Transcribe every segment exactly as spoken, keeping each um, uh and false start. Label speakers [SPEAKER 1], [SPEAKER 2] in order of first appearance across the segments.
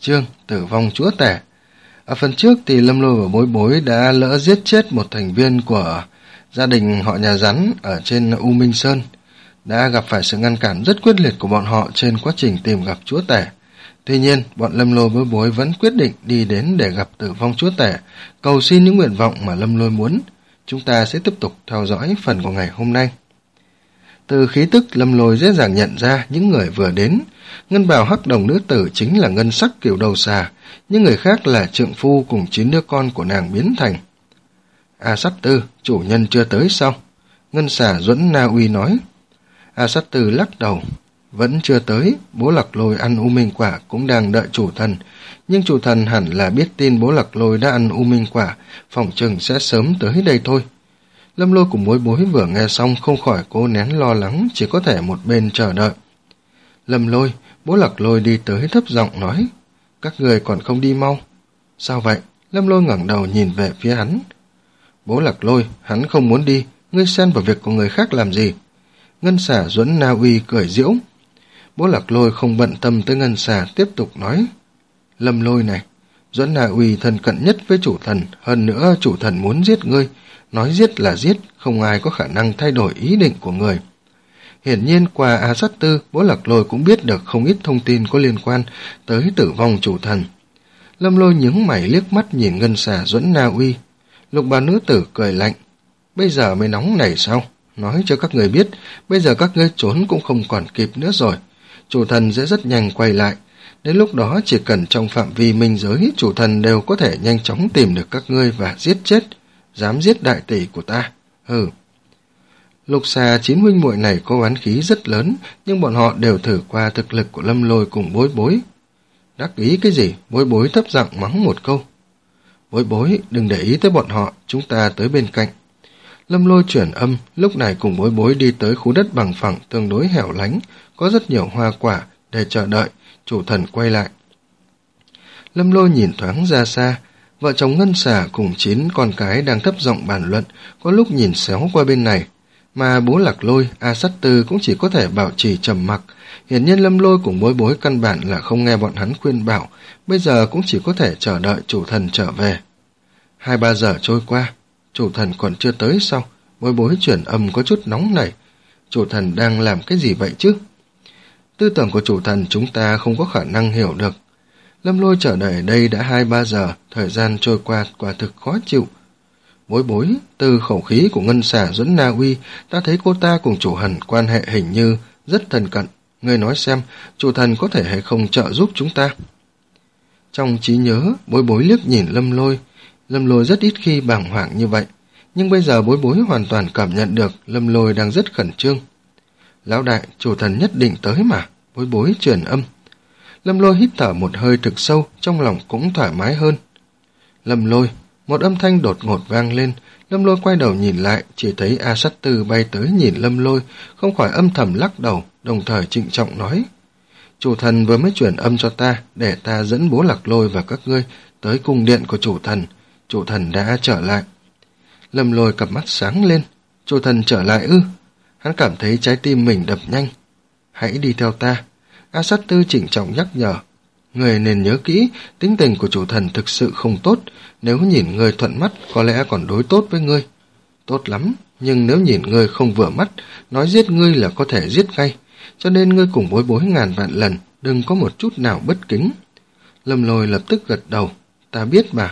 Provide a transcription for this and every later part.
[SPEAKER 1] chương Tử vong chúa tể. Ở phần trước thì Lâm Lôi và Bối Bối đã lỡ giết chết một thành viên của gia đình họ nhà rắn ở trên U Minh Sơn, đã gặp phải sự ngăn cản rất quyết liệt của bọn họ trên quá trình tìm gặp chúa tể. Tuy nhiên, bọn Lâm Lôi Bối Bối vẫn quyết định đi đến để gặp Tử vong chúa tể, cầu xin những nguyện vọng mà Lâm Lôi muốn. Chúng ta sẽ tiếp tục theo dõi phần của ngày hôm nay. Từ khí tức, Lâm Lôi dễ dàng nhận ra những người vừa đến. Ngân bào hắc đồng nữ tử chính là Ngân Sắc Cửu Đầu Xà, những người khác là trượng phu cùng chín đứa con của nàng biến thành. A Sát Tư, chủ nhân chưa tới sao? Ngân Xà Duẫn Na Uy nói. A Sát Tư lắc đầu. Vẫn chưa tới, Bố Lạc Lôi ăn U Minh Quả cũng đang đợi chủ thần, nhưng chủ thần hẳn là biết tin Bố Lạc Lôi đã ăn U Minh Quả, phỏng chừng sẽ sớm tới đây thôi. Lâm Lôi cùng Bối Bối vừa nghe xong không khỏi cố nén lo lắng, chỉ có thể một bên chờ đợi. Lâm Lôi, Bố Lạc Lôi đi tới thấp giọng nói, các người còn không đi mau. Sao vậy? Lâm Lôi ngẩng đầu nhìn về phía hắn. Bố Lạc Lôi, hắn không muốn đi, ngươi xen vào việc của người khác làm gì? Ngân Xà Duẫn Na Uy cười giễu. Bố Lạc Lôi không bận tâm tới Ngân Xà, tiếp tục nói. Lâm Lôi này, Duẫn Na Uy thân cận nhất với chủ thần, hơn nữa chủ thần muốn giết ngươi, nói giết là giết, không ai có khả năng thay đổi ý định của người. Hiển nhiên qua A Sát Tư, Bố Lạc Lôi cũng biết được không ít thông tin có liên quan tới tử vong chủ thần. Lâm Lôi nhướng mày liếc mắt nhìn Ngân Xà Duẫn Na Uy. Lục bà nữ tử cười lạnh. Bây giờ mới nóng này sao? Nói cho các người biết, bây giờ các ngươi trốn cũng không còn kịp nữa rồi. Chủ thần sẽ rất nhanh quay lại. Đến lúc đó chỉ cần trong phạm vi minh giới, chủ thần đều có thể nhanh chóng tìm được các ngươi và giết chết. Dám giết đại tỷ của ta. Hừ. Lục Xà chín huynh muội này có oán khí rất lớn, nhưng bọn họ đều thử qua thực lực của Lâm Lôi cùng Bối Bối. Đắc ý cái gì? Bối Bối thấp giọng mắng một câu. Bối Bối, đừng để ý tới bọn họ, chúng ta tới bên cạnh. Lâm Lôi chuyển âm, lúc này cùng Bối Bối đi tới khu đất bằng phẳng tương đối hẻo lánh, có rất nhiều hoa quả để chờ đợi chủ thần quay lại. Lâm Lôi nhìn thoáng ra xa, vợ chồng Ngân Xà cùng chín con cái đang thấp giọng bàn luận, có lúc nhìn xéo qua bên này, mà Bố Lạc Lôi, A Sát Tư cũng chỉ có thể bảo trì trầm mặc. Hiển nhiên Lâm Lôi cùng Bối Bối căn bản là không nghe bọn hắn khuyên bảo, bây giờ cũng chỉ có thể chờ đợi chủ thần trở về. Hai ba giờ trôi qua, chủ thần còn chưa tới sao? Bối Bối chuyển âm có chút nóng nảy. Chủ thần đang làm cái gì vậy chứ? Tư tưởng của chủ thần chúng ta không có khả năng hiểu được. Lâm Lôi chờ đợi ở đây đã hai ba giờ, thời gian trôi qua quả thực khó chịu. Bối Bối, từ khẩu khí của Ngân Xà Duẫn Na Uy, ta thấy cô ta cùng chủ thần quan hệ hình như rất thân cận. Ngươi nói xem, chủ thần có thể hay không trợ giúp chúng ta? Trong trí nhớ, Bối Bối liếc nhìn Lâm Lôi. Lâm Lôi rất ít khi bàng hoàng như vậy, nhưng bây giờ Bối Bối hoàn toàn cảm nhận được Lâm Lôi đang rất khẩn trương. Lão đại, chủ thần nhất định tới mà. Bối Bối truyền âm. Lâm Lôi hít thở một hơi thực sâu, trong lòng cũng thoải mái hơn. Lâm Lôi, một âm thanh đột ngột vang lên. Lâm Lôi quay đầu nhìn lại, chỉ thấy A Sát Tư bay tới nhìn Lâm Lôi, không khỏi âm thầm lắc đầu, đồng thời trịnh trọng nói. Chủ thần vừa mới chuyển âm cho ta, để ta dẫn Bố Lạc Lôi và các ngươi tới cung điện của chủ thần. Chủ thần đã trở lại. Lâm Lôi cặp mắt sáng lên. Chủ thần trở lại ư? Hắn cảm thấy trái tim mình đập nhanh. Hãy đi theo ta. A Sát Tư trịnh trọng nhắc nhở. Người nên nhớ kỹ, tính tình của chủ thần thực sự không tốt. Nếu nhìn người thuận mắt, có lẽ còn đối tốt với ngươi. Tốt lắm, nhưng nếu nhìn ngươi không vừa mắt, nói giết ngươi là có thể giết ngay. Cho nên ngươi cùng Bối Bối ngàn vạn lần, đừng có một chút nào bất kính. Lâm Lôi lập tức gật đầu. Ta biết mà.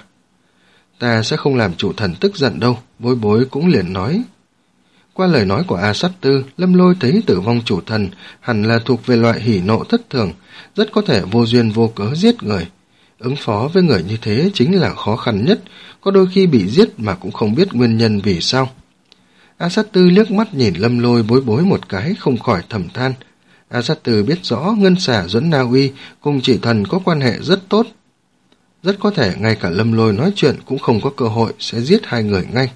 [SPEAKER 1] Ta sẽ không làm chủ thần tức giận đâu. Bối Bối cũng liền nói. Qua lời nói của A Sát Tư, Lâm Lôi thấy tử vong chủ thần hẳn là thuộc về loại hỉ nộ thất thường, rất có thể vô duyên vô cớ giết người. Ứng phó với người như thế chính là khó khăn nhất, có đôi khi bị giết mà cũng không biết nguyên nhân vì sao. A Sát Tư liếc mắt nhìn Lâm Lôi Bối Bối một cái, không khỏi thầm than. A Sát Tư biết rõ Ngân Xà Duẫn Na Uy cùng chỉ thần có quan hệ rất tốt. Rất có thể ngay cả Lâm Lôi nói chuyện cũng không có cơ hội sẽ giết hai người ngay.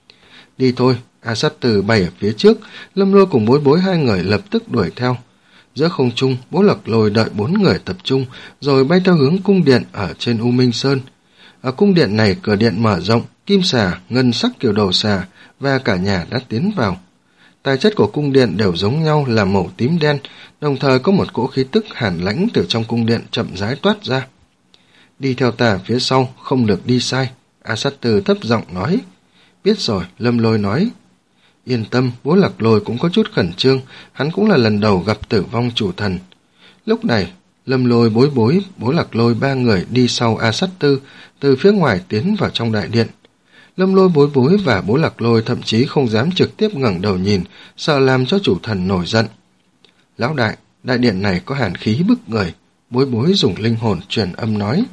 [SPEAKER 1] Đi thôi. A Sát Tư bay ở phía trước, Lâm Lôi cùng Bối Bối hai người lập tức đuổi theo. Giữa không trung, Bố Lạc Lôi đợi bốn người tập trung, rồi bay theo hướng cung điện ở trên U Minh Sơn. Ở cung điện này cửa điện mở rộng, Kim Xà, Ngân Sắc Kiểu Đầu Xà và cả nhà đã tiến vào. Tài chất của cung điện đều giống nhau là màu tím đen, đồng thời có một cỗ khí tức hàn lãnh từ trong cung điện chậm rãi toát ra. đi theo ta phía sau, không được đi sai. A Sát Tư thấp giọng nói. Biết rồi, Lâm Lôi nói. Yên tâm, Bố Lạc Lôi cũng có chút khẩn trương, hắn cũng là lần đầu gặp tử vong chủ thần. Lúc này, Lâm Lôi, Bối Bối, Bố Lạc Lôi ba người đi sau A Sát Tư, từ phía ngoài tiến vào trong đại điện. Lâm Lôi, Bối Bối và Bố Lạc Lôi thậm chí không dám trực tiếp ngẩng đầu nhìn, sợ làm cho chủ thần nổi giận. Lão đại, đại điện này có hàn khí bức người. Bối Bối dùng linh hồn truyền âm nói.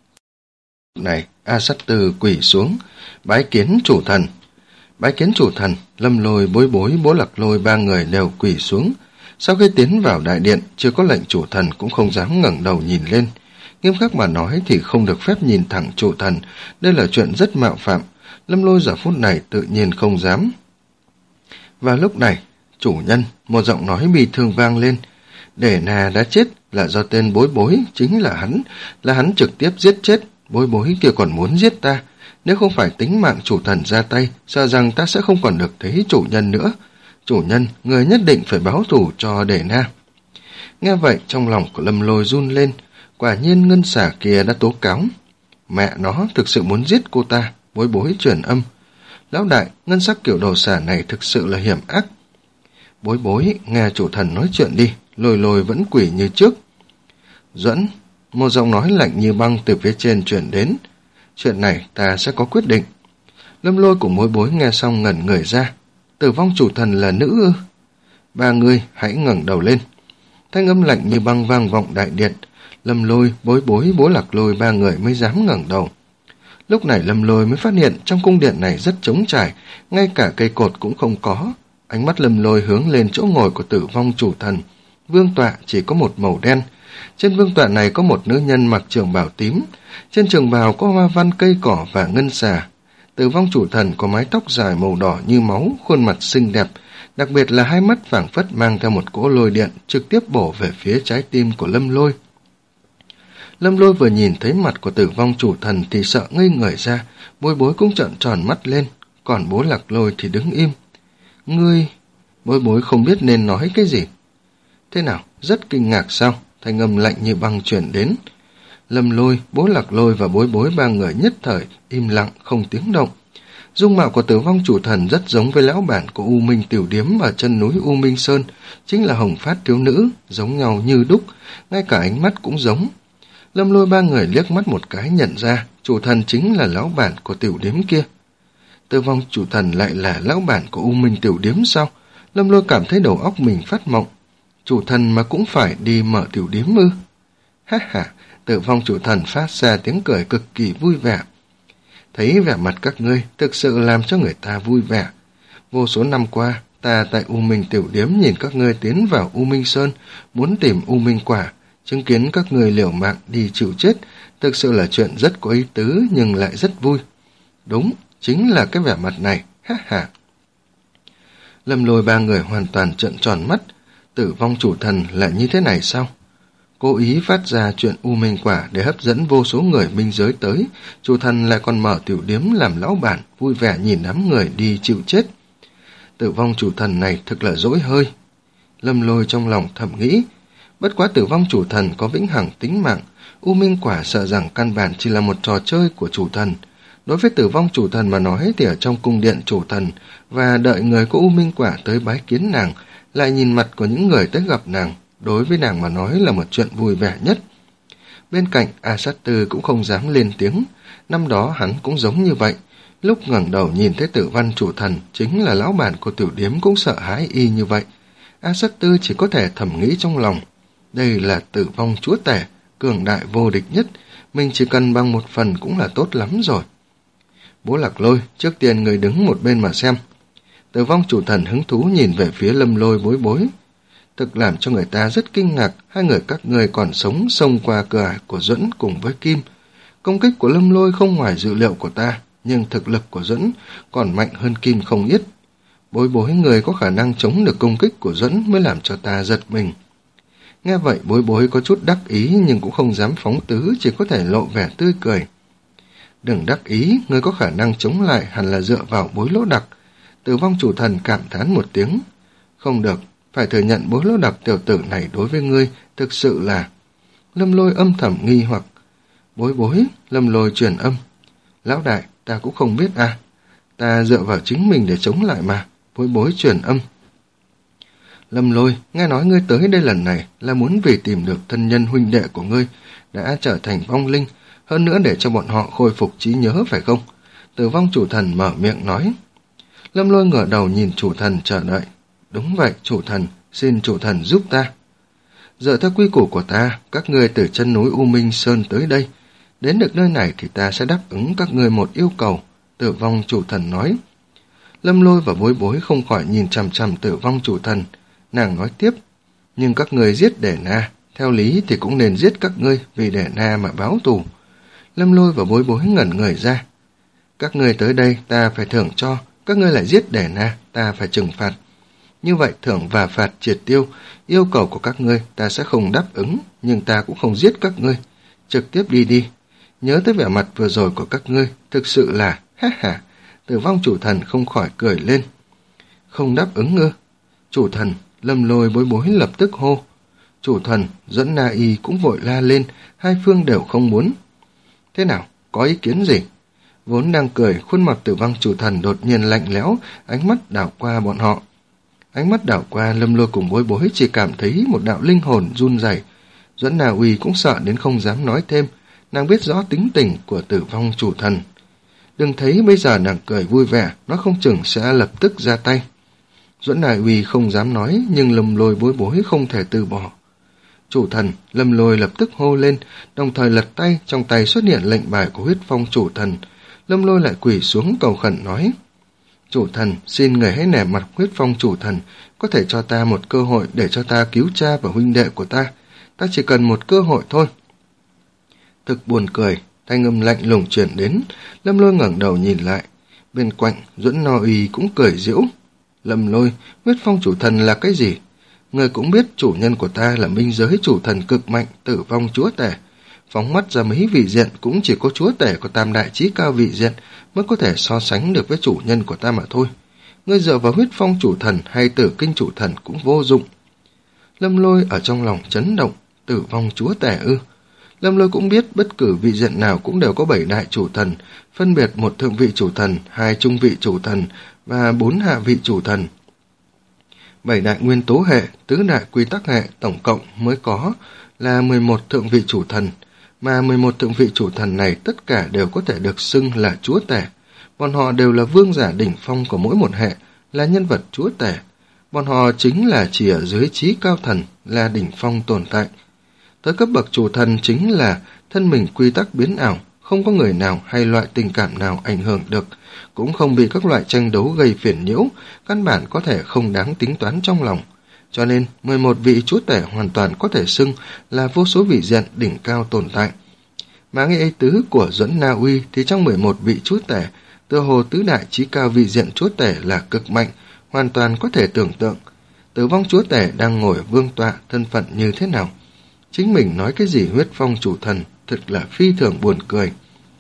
[SPEAKER 1] Này, A Sát Tư quỳ xuống, bái kiến chủ thần. Bái kiến chủ thần, Lâm Lôi, Bối Bối, Bố Lạc Lôi ba người đều quỳ xuống. Sau khi tiến vào đại điện, chưa có lệnh chủ thần cũng không dám ngẩng đầu nhìn lên. Nghiêm khắc mà nói thì không được phép nhìn thẳng chủ thần, đây là chuyện rất mạo phạm. Lâm Lôi giờ phút này tự nhiên không dám. Và lúc này, chủ nhân, một giọng nói bi thương vang lên. Để nà đã chết là do tên Bối Bối, chính là hắn, là hắn trực tiếp giết chết. Bối Bối kia còn muốn giết ta. Nếu không phải tính mạng chủ thần ra tay, sợ rằng ta sẽ không còn được thấy chủ nhân nữa. Chủ nhân, người nhất định phải báo thù cho Để Na. Nghe vậy, trong lòng của Lâm Lôi run lên. Quả nhiên ngân xả kia đã tố cáo. Mẹ nó thực sự muốn giết cô ta. Bối Bối truyền âm. Lão đại, ngân sắc kiểu đồ xả này thực sự là hiểm ác. Bối Bối, nghe chủ thần nói chuyện đi. Lôi Lôi vẫn quỷ như trước. Duẫn, một giọng nói lạnh như băng từ phía trên truyền đến. Chuyện này ta sẽ có quyết định. Lâm Lôi cùng Bối Bối nghe xong ngẩn người ra. Tử vong chủ thần là nữ ư? Ba người hãy ngẩng đầu lên. Thanh âm lạnh như băng vang vọng đại điện. Lâm Lôi, Bối Bối, Bố Lạc Lôi ba người mới dám ngẩng đầu. Lúc này Lâm Lôi mới phát hiện trong cung điện này rất trống trải, ngay cả cây cột cũng không có. Ánh mắt Lâm Lôi hướng lên chỗ ngồi của tử vong chủ thần. Vương tọa chỉ có một màu đen. Trên vương tọa này có một nữ nhân mặc trường bào tím. Trên trường bào có hoa văn cây cỏ và ngân xà. Tử vong chủ thần có mái tóc dài màu đỏ như máu, khuôn mặt xinh đẹp, đặc biệt là hai mắt phảng phất mang theo một cỗ lôi điện trực tiếp bổ về phía trái tim của Lâm Lôi. Lâm Lôi vừa nhìn thấy mặt của tử vong chủ thần thì sợ ngây người ra, Bối Bối cũng trợn tròn mắt lên, còn Bố Lạc Lôi thì đứng im. Ngươi... Bối Bối không biết nên nói cái gì. Thế nào, rất kinh ngạc sao? Thanh âm lạnh như băng chuyển đến. Lâm Lôi, Bố Lạc Lôi và Bối Bối ba người nhất thời im lặng không tiếng động. Dung mạo của tử vong chủ thần rất giống với lão bản của U Minh Tiểu Điếm ở chân núi U Minh Sơn, chính là Hồng Phát thiếu nữ, giống nhau như đúc, ngay cả ánh mắt cũng giống. Lâm Lôi ba người liếc mắt một cái nhận ra chủ thần chính là lão bản của tiểu điếm kia. Tử vong chủ thần lại là lão bản của U Minh Tiểu Điếm sao? Lâm Lôi cảm thấy đầu óc mình phát mộng. Chủ thần mà cũng phải đi mở tiểu điếm ư? Ha ha, tử vong chủ thần phát ra tiếng cười cực kỳ vui vẻ. Thấy vẻ mặt các ngươi thực sự làm cho người ta vui vẻ. Vô số năm qua, ta tại U Minh Tiểu Điếm nhìn các ngươi tiến vào U Minh Sơn, muốn tìm U Minh Quả, chứng kiến các ngươi liều mạng đi chịu chết, thực sự là chuyện rất có ý tứ nhưng lại rất vui. Đúng, chính là cái vẻ mặt này, ha ha. Lâm Lôi ba người hoàn toàn trợn tròn mắt. Tử vong chủ thần là như thế này sao? Cố ý phát ra chuyện U Minh Quả để hấp dẫn vô số người minh giới tới, chủ thần lại còn mở tiểu điếm làm lão bản, vui vẻ nhìn đám người đi chịu chết. Tử vong chủ thần này thực là dỗi hơi. Lâm Lôi trong lòng thầm nghĩ, bất quá tử vong chủ thần có vĩnh hằng tính mạng, U Minh Quả sợ rằng căn bản chỉ là một trò chơi của chủ thần. Đối với tử vong chủ thần mà nói thì ở trong cung điện chủ thần và đợi người có U Minh Quả tới bái kiến nàng, lại nhìn mặt của những người tới gặp nàng, đối với nàng mà nói là một chuyện vui vẻ nhất. Bên cạnh, A Sát Tư cũng không dám lên tiếng, năm đó hắn cũng giống như vậy. Lúc ngẩng đầu nhìn thấy tử văn chủ thần, chính là lão bản của tiểu điếm cũng sợ hãi y như vậy. A Sát Tư chỉ có thể thầm nghĩ trong lòng, đây là tử vong chúa tể, cường đại vô địch nhất, mình chỉ cần bằng một phần cũng là tốt lắm rồi. Bố Lạc Lôi, trước tiên người đứng một bên mà xem. Tử vong chủ thần hứng thú nhìn về phía Lâm Lôi Bối Bối. Thực làm cho người ta rất kinh ngạc, hai người các người còn sống xông qua cửa ải của Duẫn cùng với Kim. Công kích của Lâm Lôi không ngoài dự liệu của ta, nhưng thực lực của Duẫn còn mạnh hơn Kim không ít. Bối Bối người có khả năng chống được công kích của Duẫn mới làm cho ta giật mình. Nghe vậy Bối Bối có chút đắc ý nhưng cũng không dám phóng tứ, chỉ có thể lộ vẻ tươi cười. Đừng đắc ý, người có khả năng chống lại hẳn là dựa vào Bối Lỗ Đặc. Tử vong chủ thần cảm thán một tiếng. Không được, phải thừa nhận Bối Lỗ Đặc tiểu tử này đối với ngươi thực sự là... Lâm Lôi âm thầm nghi hoặc. Bối bối, Lâm Lôi truyền âm. Lão đại, ta cũng không biết à. Ta dựa vào chính mình để chống lại mà. Bối bối truyền âm. Lâm Lôi, nghe nói ngươi tới đây lần này là muốn vì tìm được thân nhân huynh đệ của ngươi đã trở thành vong linh, hơn nữa để cho bọn họ khôi phục trí nhớ phải không? Tử vong chủ thần mở miệng nói. Lâm Lôi ngửa đầu nhìn chủ thần chờ đợi. Đúng vậy, chủ thần, xin chủ thần giúp ta. Dựa theo quy củ của ta, các ngươi từ chân núi U Minh Sơn tới đây. Đến được nơi này thì ta sẽ đáp ứng các ngươi một yêu cầu, Tử vong chủ thần nói. Lâm Lôi và Bối Bối không khỏi nhìn chằm chằm Tử vong chủ thần. Nàng nói tiếp, nhưng các ngươi giết Đề Na, theo lý thì cũng nên giết các ngươi vì Đề Na mà báo thù. Lâm Lôi và Bối Bối ngẩn người ra. Các ngươi tới đây ta phải thưởng cho, các ngươi lại giết Đề Na, ta phải trừng phạt. Như vậy thưởng và phạt triệt tiêu, yêu cầu của các ngươi ta sẽ không đáp ứng, nhưng ta cũng không giết các ngươi. Trực tiếp đi đi. Nhớ tới vẻ mặt vừa rồi của các ngươi, thực sự là, ha ha. Tử vong chủ thần không khỏi cười lên. Không đáp ứng ư? Chủ thần, Lâm Lôi Bối Bối lập tức hô. Chủ thần, dẫn Na Y cũng vội la lên, hai phương đều không muốn. Thế nào, có ý kiến gì? Vốn đang cười, khuôn mặt Tử vong chủ thần đột nhiên lạnh lẽo, ánh mắt đảo qua bọn họ. Ánh mắt đảo qua, Lâm Lôi cùng Bối Bối chỉ cảm thấy một đạo linh hồn run rẩy. Dẫn Na Y cũng sợ đến không dám nói thêm, nàng biết rõ tính tình của Tử vong chủ thần. Đừng thấy bây giờ nàng cười vui vẻ, nó không chừng sẽ lập tức ra tay. Duẫn Đại Uy không dám nói, nhưng Lâm Lôi Bối Bối không thể từ bỏ. Chủ thần, Lâm Lôi lập tức hô lên, đồng thời lật tay, trong tay xuất hiện lệnh bài của huyết phong chủ thần. Lâm Lôi lại quỳ xuống cầu khẩn nói. Chủ thần, xin người hãy nể mặt huyết phong chủ thần, có thể cho ta một cơ hội để cho ta cứu cha và huynh đệ của ta. Ta chỉ cần một cơ hội thôi. Thực buồn cười, thanh âm lạnh lùng truyền đến. Lâm Lôi ngẩng đầu nhìn lại. Bên cạnh, Duẫn No Y cũng cười giễu. Lâm Lôi, huyết phong chủ thần là cái gì? Người cũng biết chủ nhân của ta là minh giới chủ thần cực mạnh, tử vong chúa tể. Phóng mắt ra mấy vị diện cũng chỉ có chúa tể của tam đại chí cao vị diện mới có thể so sánh được với chủ nhân của ta mà thôi. Ngươi dựa vào huyết phong chủ thần hay tử kinh chủ thần cũng vô dụng. Lâm Lôi ở trong lòng chấn động, tử vong chúa tể ư. Lâm Lôi cũng biết bất cứ vị diện nào cũng đều có bảy đại chủ thần, phân biệt một thượng vị chủ thần, hai trung vị chủ thần và bốn hạ vị chủ thần. Bảy đại nguyên tố hệ, tứ đại quy tắc hệ tổng cộng mới có là mười một thượng vị chủ thần, mà mười một thượng vị chủ thần này tất cả đều có thể được xưng là chúa tể. Bọn họ đều là vương giả đỉnh phong của mỗi một hệ, là nhân vật chúa tể. Bọn họ chính là chỉ ở dưới trí cao thần, là đỉnh phong tồn tại. Tới cấp bậc chủ thần chính là thân mình quy tắc biến ảo, không có người nào hay loại tình cảm nào ảnh hưởng được, cũng không bị các loại tranh đấu gây phiền nhiễu, căn bản có thể không đáng tính toán trong lòng. Cho nên, mười một vị chúa tể hoàn toàn có thể xưng là vô số vị diện đỉnh cao tồn tại. Mà nghe ý tứ của Duẫn Na Uy thì trong mười một vị chúa tể, tựa hồ tứ đại chí cao vị diện chúa tể là cực mạnh, hoàn toàn có thể tưởng tượng. Tử vong chúa tể đang ngồi ở vương tọa, thân phận như thế nào? Chính mình nói cái gì huyết phong chủ thần, thật là phi thường buồn cười.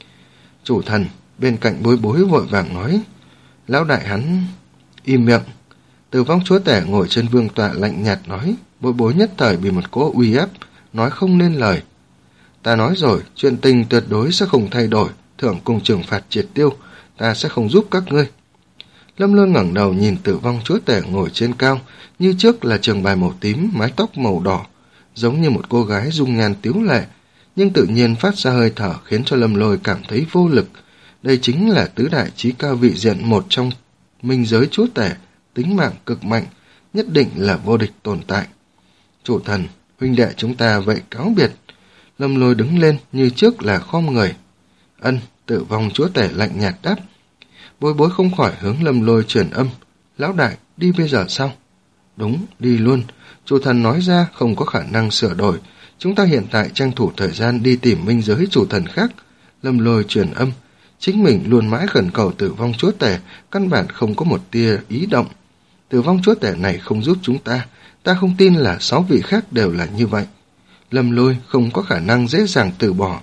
[SPEAKER 1] Chủ thần, bên cạnh Bối Bối vội vàng nói. Lão đại hắn... Im miệng. Tử vong chúa tể ngồi trên vương tọa lạnh nhạt nói. Bối Bối nhất thời bị một cỗ uy áp, nói không nên lời. Ta nói rồi, chuyện tình tuyệt đối sẽ không thay đổi, thưởng cùng trừng phạt triệt tiêu, ta sẽ không giúp các ngươi. Lâm Lôi ngẩng đầu nhìn tử vong chúa tể ngồi trên cao, như trước là trường bào màu tím, mái tóc màu đỏ, giống như một cô gái dung nhan tiếu lệ, nhưng tự nhiên phát ra hơi thở khiến cho Lâm Lôi cảm thấy vô lực. Đây chính là tứ đại chí cao vị diện một trong minh giới chúa tể, tính mạng cực mạnh, nhất định là vô địch tồn tại. Chủ thần, huynh đệ chúng ta vậy cáo biệt. Lâm Lôi đứng lên như trước là khom người. Ân, tử vong chúa tể lạnh nhạt đáp. Bối Bối không khỏi hướng Lâm Lôi truyền âm. Lão đại, đi bây giờ sao? Đúng, đi luôn. Chủ thần nói ra không có khả năng sửa đổi. Chúng ta hiện tại tranh thủ thời gian đi tìm minh giới chủ thần khác. Lâm Lôi truyền âm. Chính mình luôn mãi khẩn cầu tử vong chúa tể, căn bản không có một tia ý động. Tử vong chúa tể này không giúp chúng ta, ta không tin là sáu vị khác đều là như vậy. Lâm Lôi không có khả năng dễ dàng từ bỏ.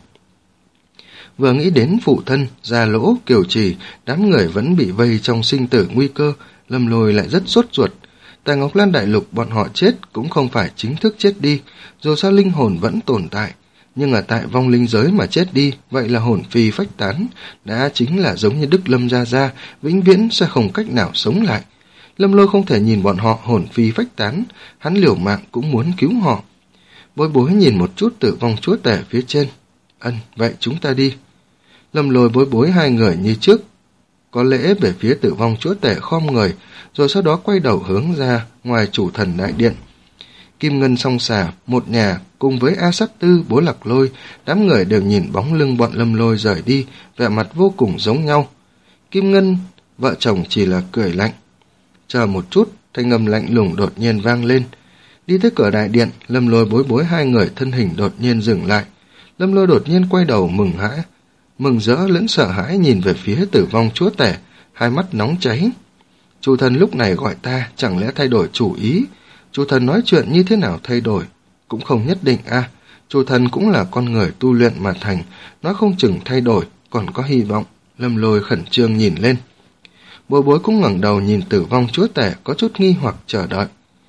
[SPEAKER 1] Vừa nghĩ đến phụ thân, Gia Lỗ, Kiều Trì, đám người vẫn bị vây trong sinh tử nguy cơ, Lâm Lôi lại rất sốt ruột. Tại Ngọc Lan Đại Lục bọn họ chết cũng không phải chính thức chết đi, dù sao linh hồn vẫn tồn tại. nhưng ở tại vong linh giới mà chết đi, vậy là hồn phi phách tán, đã chính là giống như Đức Lâm Gia Gia, vĩnh viễn sẽ không cách nào sống lại. Lâm Lôi không thể nhìn bọn họ hồn phi phách tán, hắn liều mạng cũng muốn cứu họ. Bối Bối nhìn một chút Tử Vong Chúa Tể phía trên. Ân, vậy chúng ta đi. Lâm Lôi Bối Bối hai người như trước, có lễ về phía Tử Vong Chúa Tể khom người, rồi sau đó quay đầu hướng ra ngoài Chủ Thần Đại Điện. Kim Ngân Song Xà, một nhà, cùng với A Sát Tư, Bố Lạc Lôi, đám người đều nhìn bóng lưng bọn Lâm Lôi rời đi, vẻ mặt vô cùng giống nhau. Kim Ngân, vợ chồng chỉ là cười lạnh. Chờ một chút, thanh âm lạnh lùng đột nhiên vang lên. Đi tới cửa đại điện, Lâm Lôi Bối Bối hai người thân hình đột nhiên dừng lại. Lâm Lôi đột nhiên quay đầu mừng hãi, mừng rỡ lẫn sợ hãi nhìn về phía Tử Vong Chúa Tể, hai mắt nóng cháy. Chủ Thần lúc này gọi ta, chẳng lẽ thay đổi chủ ý? Chủ Thần nói chuyện như thế nào thay đổi? Cũng không nhất định a. À, Chủ Thần cũng là con người tu luyện mà thành, nói không chừng thay đổi, còn có hy vọng. Lâm Lôi khẩn trương nhìn lên. Bối Bối cũng ngẩng đầu nhìn Tử Vong Chúa Tể, có chút nghi hoặc chờ đợi.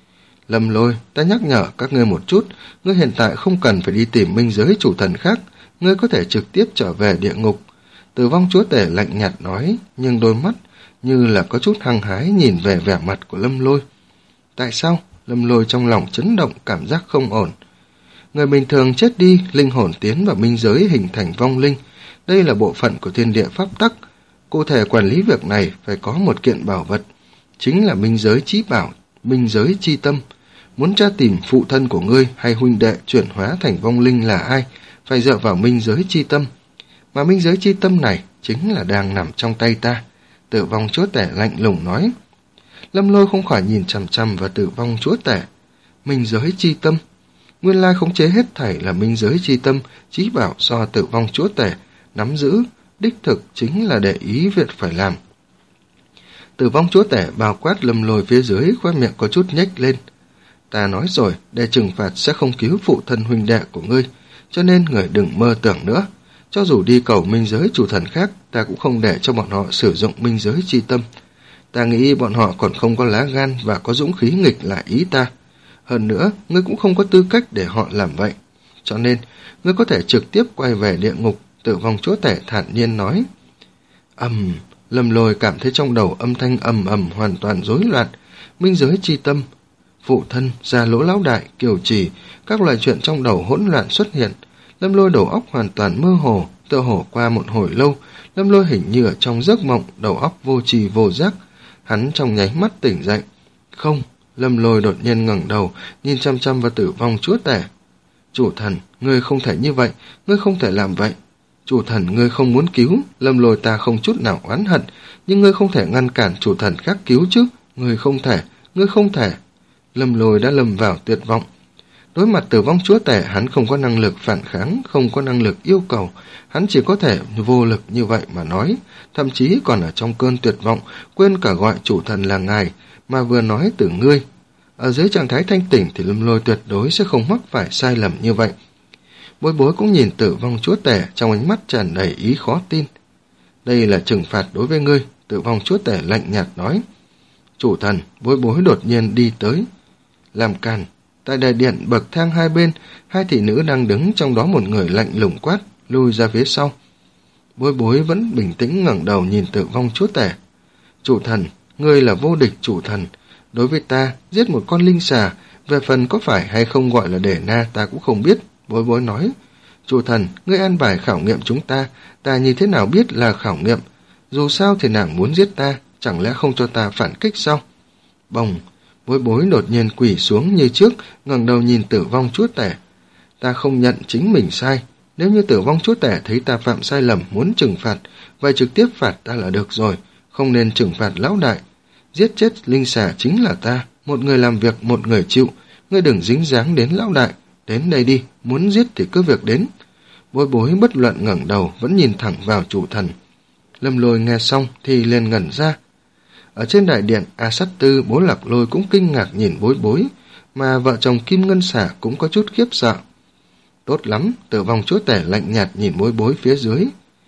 [SPEAKER 1] Lâm Lôi, ta nhắc nhở các ngươi một chút, ngươi hiện tại không cần phải đi tìm minh giới chủ thần khác, ngươi có thể trực tiếp trở về địa ngục. Tử Vong Chúa Tể lạnh nhạt nói, nhưng đôi mắt như là có chút hăng hái nhìn về vẻ mặt của Lâm Lôi. Tại sao? Lâm Lôi trong lòng chấn động, cảm giác không ổn. Người bình thường chết đi, linh hồn tiến vào minh giới hình thành vong linh. Đây là bộ phận của thiên địa pháp tắc. Cụ thể quản lý việc này phải có một kiện bảo vật, chính là minh giới chí bảo, minh giới chi tâm. Muốn tra tìm phụ thân của ngươi hay huynh đệ chuyển hóa thành vong linh là ai, phải dựa vào minh giới chi tâm. Mà minh giới chi tâm này chính là đang nằm trong tay ta. Tử Vong Chúa Tể lạnh lùng nói. Lâm Lôi không khỏi nhìn chằm chằm vào Tử Vong Chúa Tể. Minh giới chi tâm. Nguyên lai khống chế hết thảy là minh giới chi tâm, chí bảo do Tử Vong Chúa Tể nắm giữ, đích thực chính là để ý việc phải làm. Tử Vong Chúa Tể bao quát Lâm Lôi phía dưới, khóe miệng có chút nhếch lên. Ta nói rồi, để trừng phạt sẽ không cứu phụ thân huynh đệ của ngươi, cho nên người đừng mơ tưởng nữa. Cho dù đi cầu minh giới chủ thần khác, ta cũng không để cho bọn họ sử dụng minh giới chi tâm. Ta nghĩ bọn họ còn không có lá gan và có dũng khí nghịch lại ý ta. Hơn nữa, ngươi cũng không có tư cách để họ làm vậy. Cho nên, ngươi có thể trực tiếp quay về địa ngục. Tử Vong Chúa Tể thản nhiên nói. Ầm, Lâm Lôi cảm thấy trong đầu âm thanh ầm ầm hoàn toàn rối loạn. Minh giới chi tâm, phụ thân, gia lỗ lão đại, kiều trì, các loại chuyện trong đầu hỗn loạn xuất hiện. Lâm Lôi đầu óc hoàn toàn mơ hồ, tựa hồ qua một hồi lâu, Lâm Lôi hình như ở trong giấc mộng, đầu óc vô trì vô giác. Hắn trong nháy mắt tỉnh dậy. Không, Lâm Lôi đột nhiên ngẩng đầu, nhìn chăm chăm vào Tử Vong Chúa Tể. Chủ thần, ngươi không thể như vậy, ngươi không thể làm vậy. Chủ thần, ngươi không muốn cứu, Lâm Lôi ta không chút nào oán hận, nhưng ngươi không thể ngăn cản chủ thần khác cứu chứ, ngươi không thể, ngươi không thể. Lâm Lôi đã lâm vào tuyệt vọng. Đối mặt Tử Vong Chúa Tể, hắn không có năng lực phản kháng, không có năng lực yêu cầu, hắn chỉ có thể vô lực như vậy mà nói, thậm chí còn ở trong cơn tuyệt vọng, quên cả gọi chủ thần là ngài, mà vừa nói từ ngươi. Ở dưới trạng thái thanh tỉnh thì Lâm Lôi tuyệt đối sẽ không mắc phải sai lầm như vậy. Bối Bối cũng nhìn Tử Vong Chúa Tể, trong ánh mắt tràn đầy ý khó tin. Đây là trừng phạt đối với ngươi, Tử Vong Chúa Tể lạnh nhạt nói. Chủ thần, Bối Bối đột nhiên đi tới, làm càn. Tại đại điện bậc thang hai bên, hai thị nữ đang đứng, trong đó một người lạnh lùng quát, lui ra phía sau. Bối Bối vẫn bình tĩnh ngẩng đầu nhìn Tử Vong Chúa Tể. Chủ thần, ngươi là vô địch chủ thần. Đối với ta, giết một con linh xà, về phần có phải hay không gọi là để na ta cũng không biết. Bối Bối nói, chủ thần, ngươi an bài khảo nghiệm chúng ta, ta như thế nào biết là khảo nghiệm? Dù sao thì nàng muốn giết ta, chẳng lẽ không cho ta phản kích sao? Bồng, Bối Bối đột nhiên quỳ xuống như trước, ngẩng đầu nhìn Tử Vong Chúa Tể. Ta không nhận chính mình sai, nếu như Tử Vong Chúa Tể thấy ta phạm sai lầm muốn trừng phạt, vậy trực tiếp phạt ta là được rồi, không nên trừng phạt lão đại. Giết chết linh xà chính là ta, một người làm việc một người chịu, ngươi đừng dính dáng đến lão đại, đến đây đi, muốn giết thì cứ việc đến. Bối Bối bất luận ngẩng đầu vẫn nhìn thẳng vào chủ thần. Lâm Lôi nghe xong thì liền ngẩn ra. Ở trên đại điện, A Sát Tư, Bố Lạc Lôi cũng kinh ngạc nhìn Bối Bối, mà vợ chồng Kim Ngân Xả cũng có chút khiếp sợ. Tốt lắm, Tử Vong Chúa Tể lạnh nhạt nhìn Bối Bối phía dưới.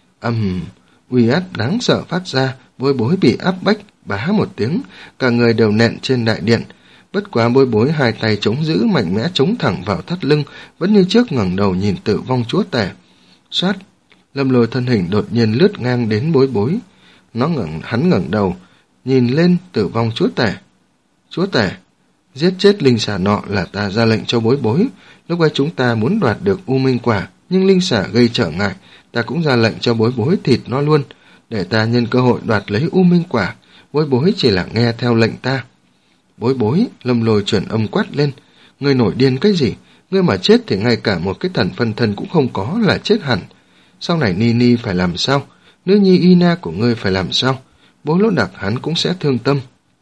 [SPEAKER 1] Ầm, uy áp đáng sợ phát ra, Bối Bối bị áp bách, bá một tiếng, cả người đều nện trên đại điện. Bất quá Bối Bối hai tay chống giữ mạnh mẽ chống thẳng vào thắt lưng, vẫn như trước ngẩng đầu nhìn Tử Vong chúa tể. Xoát, Lâm Lôi thân hình đột nhiên lướt ngang đến Bối Bối. Nó ngẩng, hắn ngẩng đầu, nhìn lên Tử Vong chúa tể. Chúa tể, giết chết linh xà nọ là ta ra lệnh cho Bối Bối. Lúc ấy chúng ta muốn đoạt được U Minh quả, nhưng linh xà gây trở ngại, ta cũng ra lệnh cho Bối Bối thịt nó luôn, để ta nhân cơ hội đoạt lấy U Minh quả. Bối Bối chỉ là nghe theo lệnh ta. Bối Bối, Lâm Lôi chuyển âm quát lên. Ngươi nổi điên cái gì? Ngươi mà chết thì ngay cả một cái thần phân thân cũng không có là chết hẳn. Sau này Ni Ni phải làm sao? Nữ nhi Ina của ngươi phải làm sao? Bố Lỗ Đặc hắn cũng sẽ thương tâm.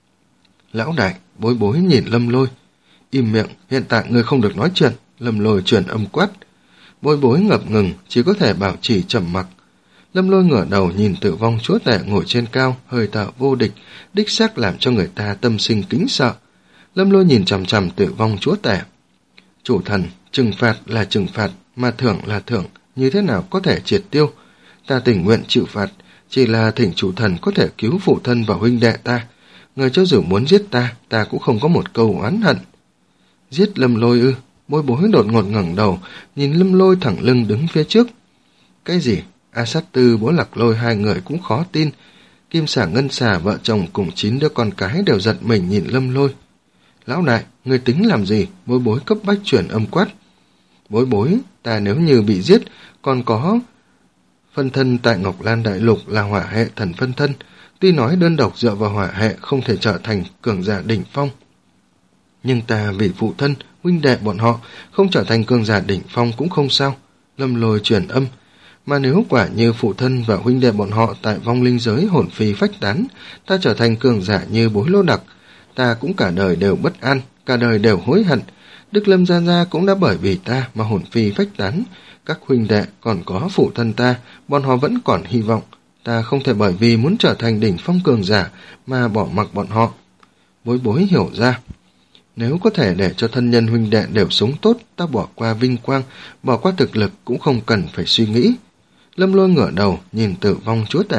[SPEAKER 1] Lão đại, Bối Bối nhìn Lâm Lôi. Im miệng, hiện tại ngươi không được nói chuyện. Lâm Lôi chuyển âm quát. Bối Bối ngập ngừng, chỉ có thể bảo trì trầm mặc. Lâm Lôi ngửa đầu nhìn Tử Vong chúa tể ngồi trên cao, hơi thở vô địch, đích xác làm cho người ta tâm sinh kính sợ. Lâm Lôi nhìn chằm chằm Tử Vong chúa tể. Chủ thần, trừng phạt là trừng phạt, mà thưởng là thưởng, như thế nào có thể triệt tiêu? Ta tình nguyện chịu phạt, chỉ là thỉnh chủ thần có thể cứu phụ thân và huynh đệ ta. Người cho dù muốn giết ta, ta cũng không có một câu oán hận. Giết Lâm Lôi ư? Bối Bối đột ngột ngẩng đầu, nhìn Lâm Lôi thẳng lưng đứng phía trước. Cái gì? A Sát Tư, Bố Lạc Lôi hai người cũng khó tin. Kim Xà Ngân Xà vợ chồng cùng chín đứa con cái đều giật mình nhìn Lâm Lôi. Lão đại, người tính làm gì? Bối Bối cấp bách chuyển âm quát. Bối Bối, ta nếu như bị giết, còn có phân thân tại Ngọc Lan Đại Lục là hỏa hệ thần phân thân. Tuy nói đơn độc dựa vào hỏa hệ không thể trở thành cường giả đỉnh phong, nhưng ta vì phụ thân, huynh đệ bọn họ không trở thành cường giả đỉnh phong cũng không sao. Lâm Lôi truyền âm. Mà nếu quả như phụ thân và huynh đệ bọn họ tại vong linh giới hồn phi phách tán, ta trở thành cường giả như Bối Lỗ Đặc, ta cũng cả đời đều bất an, cả đời đều hối hận. Đức Lâm Gia Gia cũng đã bởi vì ta mà hồn phi phách tán. Các huynh đệ còn có phụ thân ta, bọn họ vẫn còn hy vọng. Ta không thể bởi vì muốn trở thành đỉnh phong cường giả mà bỏ mặc bọn họ. Bối Bối hiểu ra. Nếu có thể để cho thân nhân huynh đệ đều sống tốt, ta bỏ qua vinh quang, bỏ qua thực lực cũng không cần phải suy nghĩ. Lâm Lôi ngửa đầu nhìn Tử Vong chúa tể.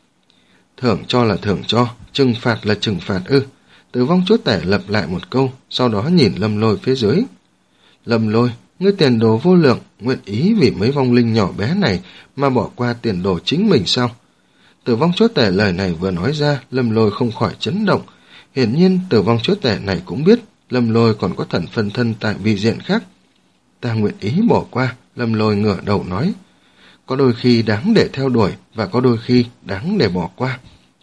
[SPEAKER 1] Thưởng cho là thưởng cho, trừng phạt là trừng phạt ư? Tử Vong chúa tể lặp lại một câu, sau đó nhìn Lâm Lôi phía dưới. Lâm Lôi, ngươi tiền đồ vô lượng, nguyện ý vì mấy vong linh nhỏ bé này mà bỏ qua tiền đồ chính mình sao? Tử Vong chúa tể lời này vừa nói ra, Lâm Lôi không khỏi chấn động. Hiển nhiên Tử Vong chúa tể này cũng biết Lâm Lôi còn có thần phân thân tại vị diện khác. Ta nguyện ý bỏ qua, Lâm Lôi ngửa đầu nói. Có đôi khi đáng để theo đuổi và có đôi khi đáng để bỏ qua.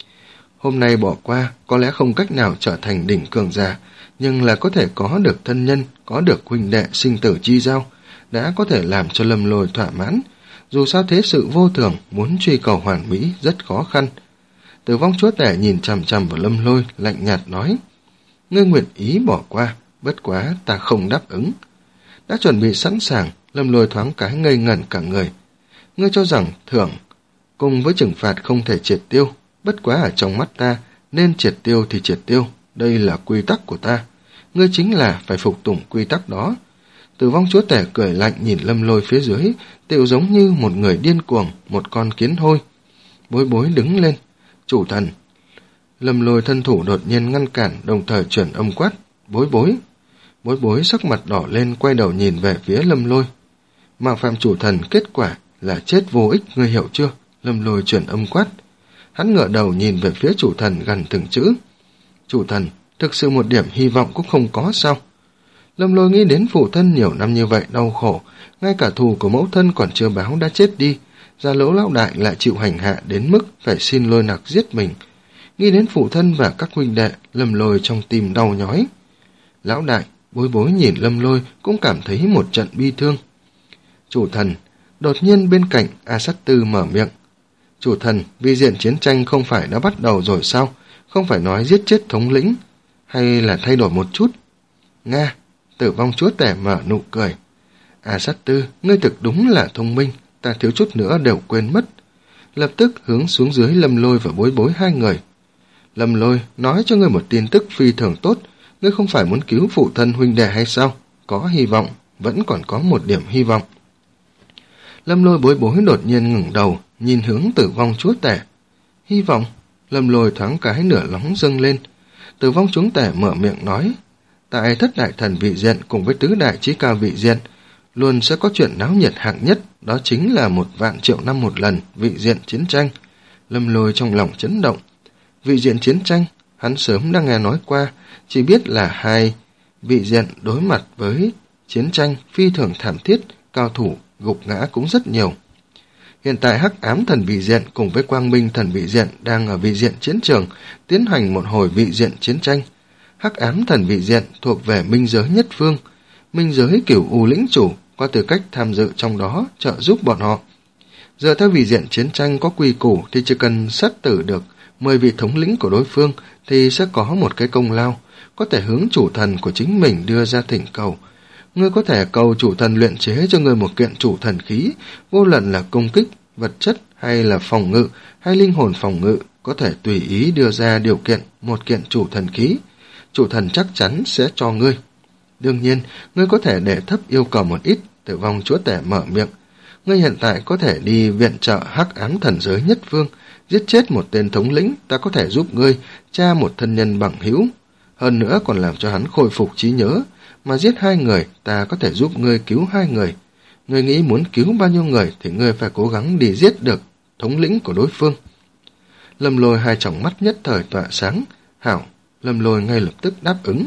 [SPEAKER 1] Hôm nay bỏ qua có lẽ không cách nào trở thành đỉnh cường giả, nhưng là có thể có được thân nhân, có được huynh đệ sinh tử chi giao, đã có thể làm cho Lâm Lôi thỏa mãn. Dù sao thế sự vô thường, muốn truy cầu hoàn mỹ rất khó khăn. Tử Vong chúa tể nhìn chằm chằm vào Lâm Lôi, lạnh nhạt nói. Ngươi nguyện ý bỏ qua, bất quá ta không đáp ứng. Đã chuẩn bị sẵn sàng, Lâm Lôi thoáng cái ngây ngẩn cả người. Ngươi cho rằng thưởng cùng với trừng phạt không thể triệt tiêu, bất quá ở trong mắt ta, nên triệt tiêu thì triệt tiêu, đây là quy tắc của ta. Ngươi chính là phải phục tùng quy tắc đó. Tử Vong chúa tể cười lạnh nhìn Lâm Lôi phía dưới, tựu giống như một người điên cuồng, một con kiến hôi. Bối Bối đứng lên. Chủ thần. Lâm Lôi thân thủ đột nhiên ngăn cản, đồng thời chuyển âm quát. Bối Bối. Bối Bối sắc mặt đỏ lên, quay đầu nhìn về phía Lâm Lôi. Mạo phạm chủ thần, kết quả là chết vô ích, ngươi hiểu chưa? Lâm Lôi chuyển âm quát. Hắn ngửa đầu nhìn về phía chủ thần gần từng chữ. Chủ thần, thực sự một điểm hy vọng cũng không có sao? Lâm Lôi nghĩ đến phụ thân nhiều năm như vậy đau khổ, ngay cả thù của mẫu thân còn chưa báo đã chết đi, Gia Lỗ lão đại lại chịu hành hạ đến mức phải xin Lôi Nặc giết mình. Nghĩ đến phụ thân và các huynh đệ, Lâm Lôi trong tim đau nhói. Lão đại, Bối Bối nhìn Lâm Lôi cũng cảm thấy một trận bi thương. Chủ thần. Đột nhiên bên cạnh A Sát Tư mở miệng. Chủ thần, vi diện chiến tranh không phải đã bắt đầu rồi sao? Không phải nói giết chết thống lĩnh, hay là thay đổi một chút? Nga. Tử Vong chúa tể mở nụ cười. A Sát Tư, ngươi thực đúng là thông minh, ta thiếu chút nữa đều quên mất. Lập tức hướng xuống dưới Lâm Lôi và Bối Bối hai người. Lâm Lôi, nói cho ngươi một tin tức phi thường tốt, ngươi không phải muốn cứu phụ thân huynh đệ hay sao? Có hy vọng, vẫn còn có một điểm hy vọng. Lâm Lôi Bối Bối đột nhiên ngẩng đầu, nhìn hướng Tử Vong chúa tể. Hy vọng. Lâm Lôi thoáng cái nửa nóng dâng lên. Tử Vong chúa tể mở miệng nói. tại thất đại thần vị diện cùng với tứ đại chí cao vị diện, luôn sẽ có chuyện náo nhiệt hạng nhất, đó chính là một vạn triệu năm một lần vị diện chiến tranh. Lâm Lôi trong lòng chấn động. Vị diện chiến tranh, hắn sớm đã nghe nói qua, chỉ biết là hai vị diện đối mặt với chiến tranh phi thường thảm thiết, cao thủ gục ngã cũng rất nhiều. Hiện tại Hắc Ám Thần Vị Diện cùng với Quang Minh Thần Vị Diện đang ở vị diện chiến trường tiến hành một hồi vị diện chiến tranh. Hắc Ám Thần Vị Diện thuộc về minh giới nhất phương, minh giới Cửu U lĩnh chủ có tư cách tham dự trong đó trợ giúp bọn họ. Dựa theo vị diện chiến tranh có quy củ thì chỉ cần sát tử được mười vị thống lĩnh của đối phương thì sẽ có một cái công lao, có thể hướng chủ thần của chính mình đưa ra thỉnh cầu. Ngươi có thể cầu chủ thần luyện chế cho ngươi một kiện chủ thần khí, vô luận là công kích, vật chất hay là phòng ngự hay linh hồn phòng ngự, có thể tùy ý đưa ra điều kiện một kiện chủ thần khí. Chủ thần chắc chắn sẽ cho ngươi. Đương nhiên, ngươi có thể để thấp yêu cầu một ít. Tử vong chúa tể mở miệng. Ngươi hiện tại có thể đi viện trợ Hắc Ám Thần giới nhất phương, giết chết một tên thống lĩnh, ta có thể giúp ngươi tra một thân nhân bằng hữu, hơn nữa còn làm cho hắn khôi phục trí nhớ. Mà giết hai người, ta có thể giúp ngươi cứu hai người. Ngươi nghĩ muốn cứu bao nhiêu người thì ngươi phải cố gắng đi giết được thống lĩnh của đối phương. Lâm Lôi hai tròng mắt nhất thời tỏa sáng. Hảo. Lâm Lôi ngay lập tức đáp ứng.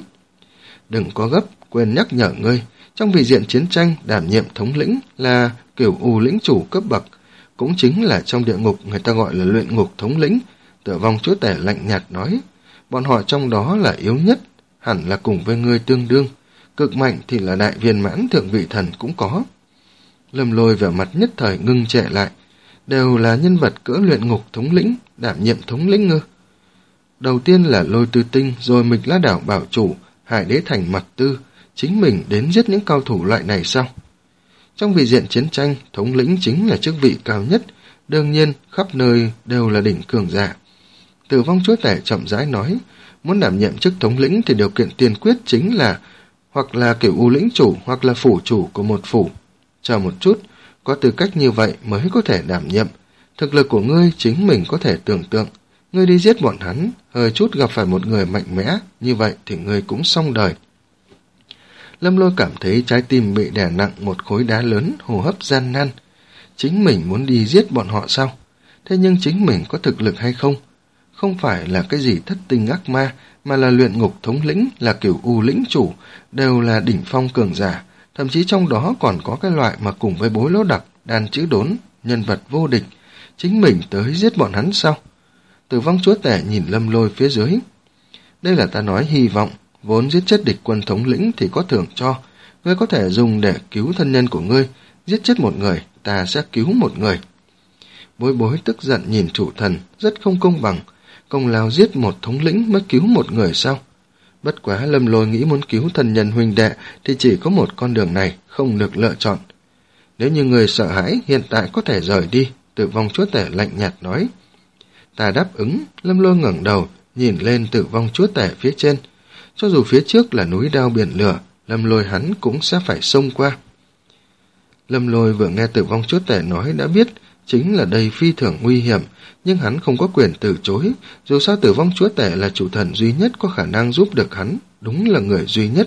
[SPEAKER 1] Đừng có gấp, quên nhắc nhở ngươi, trong vị diện chiến tranh đảm nhiệm thống lĩnh là Cửu U lĩnh chủ cấp bậc, cũng chính là trong địa ngục người ta gọi là luyện ngục thống lĩnh. Tử vong chúa tể lạnh nhạt nói, bọn họ trong đó là yếu nhất, hẳn là cùng với ngươi tương đương, cực mạnh thì là đại viên mãn thượng vị thần cũng có. Lâm Lôi vẻ mặt nhất thời ngưng trệ lại, đều là nhân vật cỡ luyện ngục thống lĩnh, đảm nhiệm thống lĩnh ngư. Đầu tiên là Lôi Tư Tinh, rồi Mịch Lá Đảo bảo chủ, Hải Đế Thành Mặc Tư, chính mình đến giết những cao thủ loại này sao? Trong vị diện chiến tranh, thống lĩnh chính là chức vị cao nhất, đương nhiên khắp nơi đều là đỉnh cường giả. Tử vong chúa tể chậm rãi nói, muốn đảm nhiệm chức thống lĩnh thì điều kiện tiên quyết chính là hoặc là Cửu U lĩnh chủ hoặc là phủ chủ của một phủ. Chờ một chút, có tư cách như vậy mới có thể đảm nhiệm. Thực lực của ngươi chính mình có thể tưởng tượng, ngươi đi giết bọn hắn, hơi chút gặp phải một người mạnh mẽ, như vậy thì ngươi cũng xong đời. Lâm Lôi cảm thấy trái tim bị đè nặng một khối đá lớn, hô hấp gian nan. Chính mình muốn đi giết bọn họ sao? Thế nhưng chính mình có thực lực hay không? Không phải là cái gì thất tinh ác ma, mà là luyện ngục thống lĩnh, là Cửu U lĩnh chủ, đều là đỉnh phong cường giả. Thậm chí trong đó còn có cái loại mà cùng với Bối Lỗ Đặc, Đan Chữ Đốn, nhân vật vô địch. Chính mình tới giết bọn hắn sao? Tử vong chúa tể nhìn Lâm Lôi phía dưới. Đây là ta nói hy vọng, vốn giết chết địch quân thống lĩnh thì có thưởng cho. Ngươi có thể dùng để cứu thân nhân của ngươi, giết chết một người, ta sẽ cứu một người. Bối Bối tức giận nhìn chủ thần, rất không công bằng. Công lao giết một thống lĩnh mới cứu một người sao? Bất quá Lâm Lôi nghĩ muốn cứu thân nhân huynh đệ thì chỉ có một con đường này, không được lựa chọn. Nếu như người sợ hãi, hiện tại có thể rời đi. Tử vong chúa tể lạnh nhạt nói. Ta đáp ứng. Lâm Lôi ngẩng đầu, nhìn lên tử vong chúa tể phía trên. Cho dù phía trước là núi đao biển lửa, Lâm Lôi hắn cũng sẽ phải xông qua. Lâm Lôi vừa nghe tử vong chúa tể nói đã biết chính là đây phi thường nguy hiểm, nhưng hắn không có quyền từ chối. Dù sao tử vong chúa tể là chủ thần duy nhất có khả năng giúp được hắn, đúng là người duy nhất.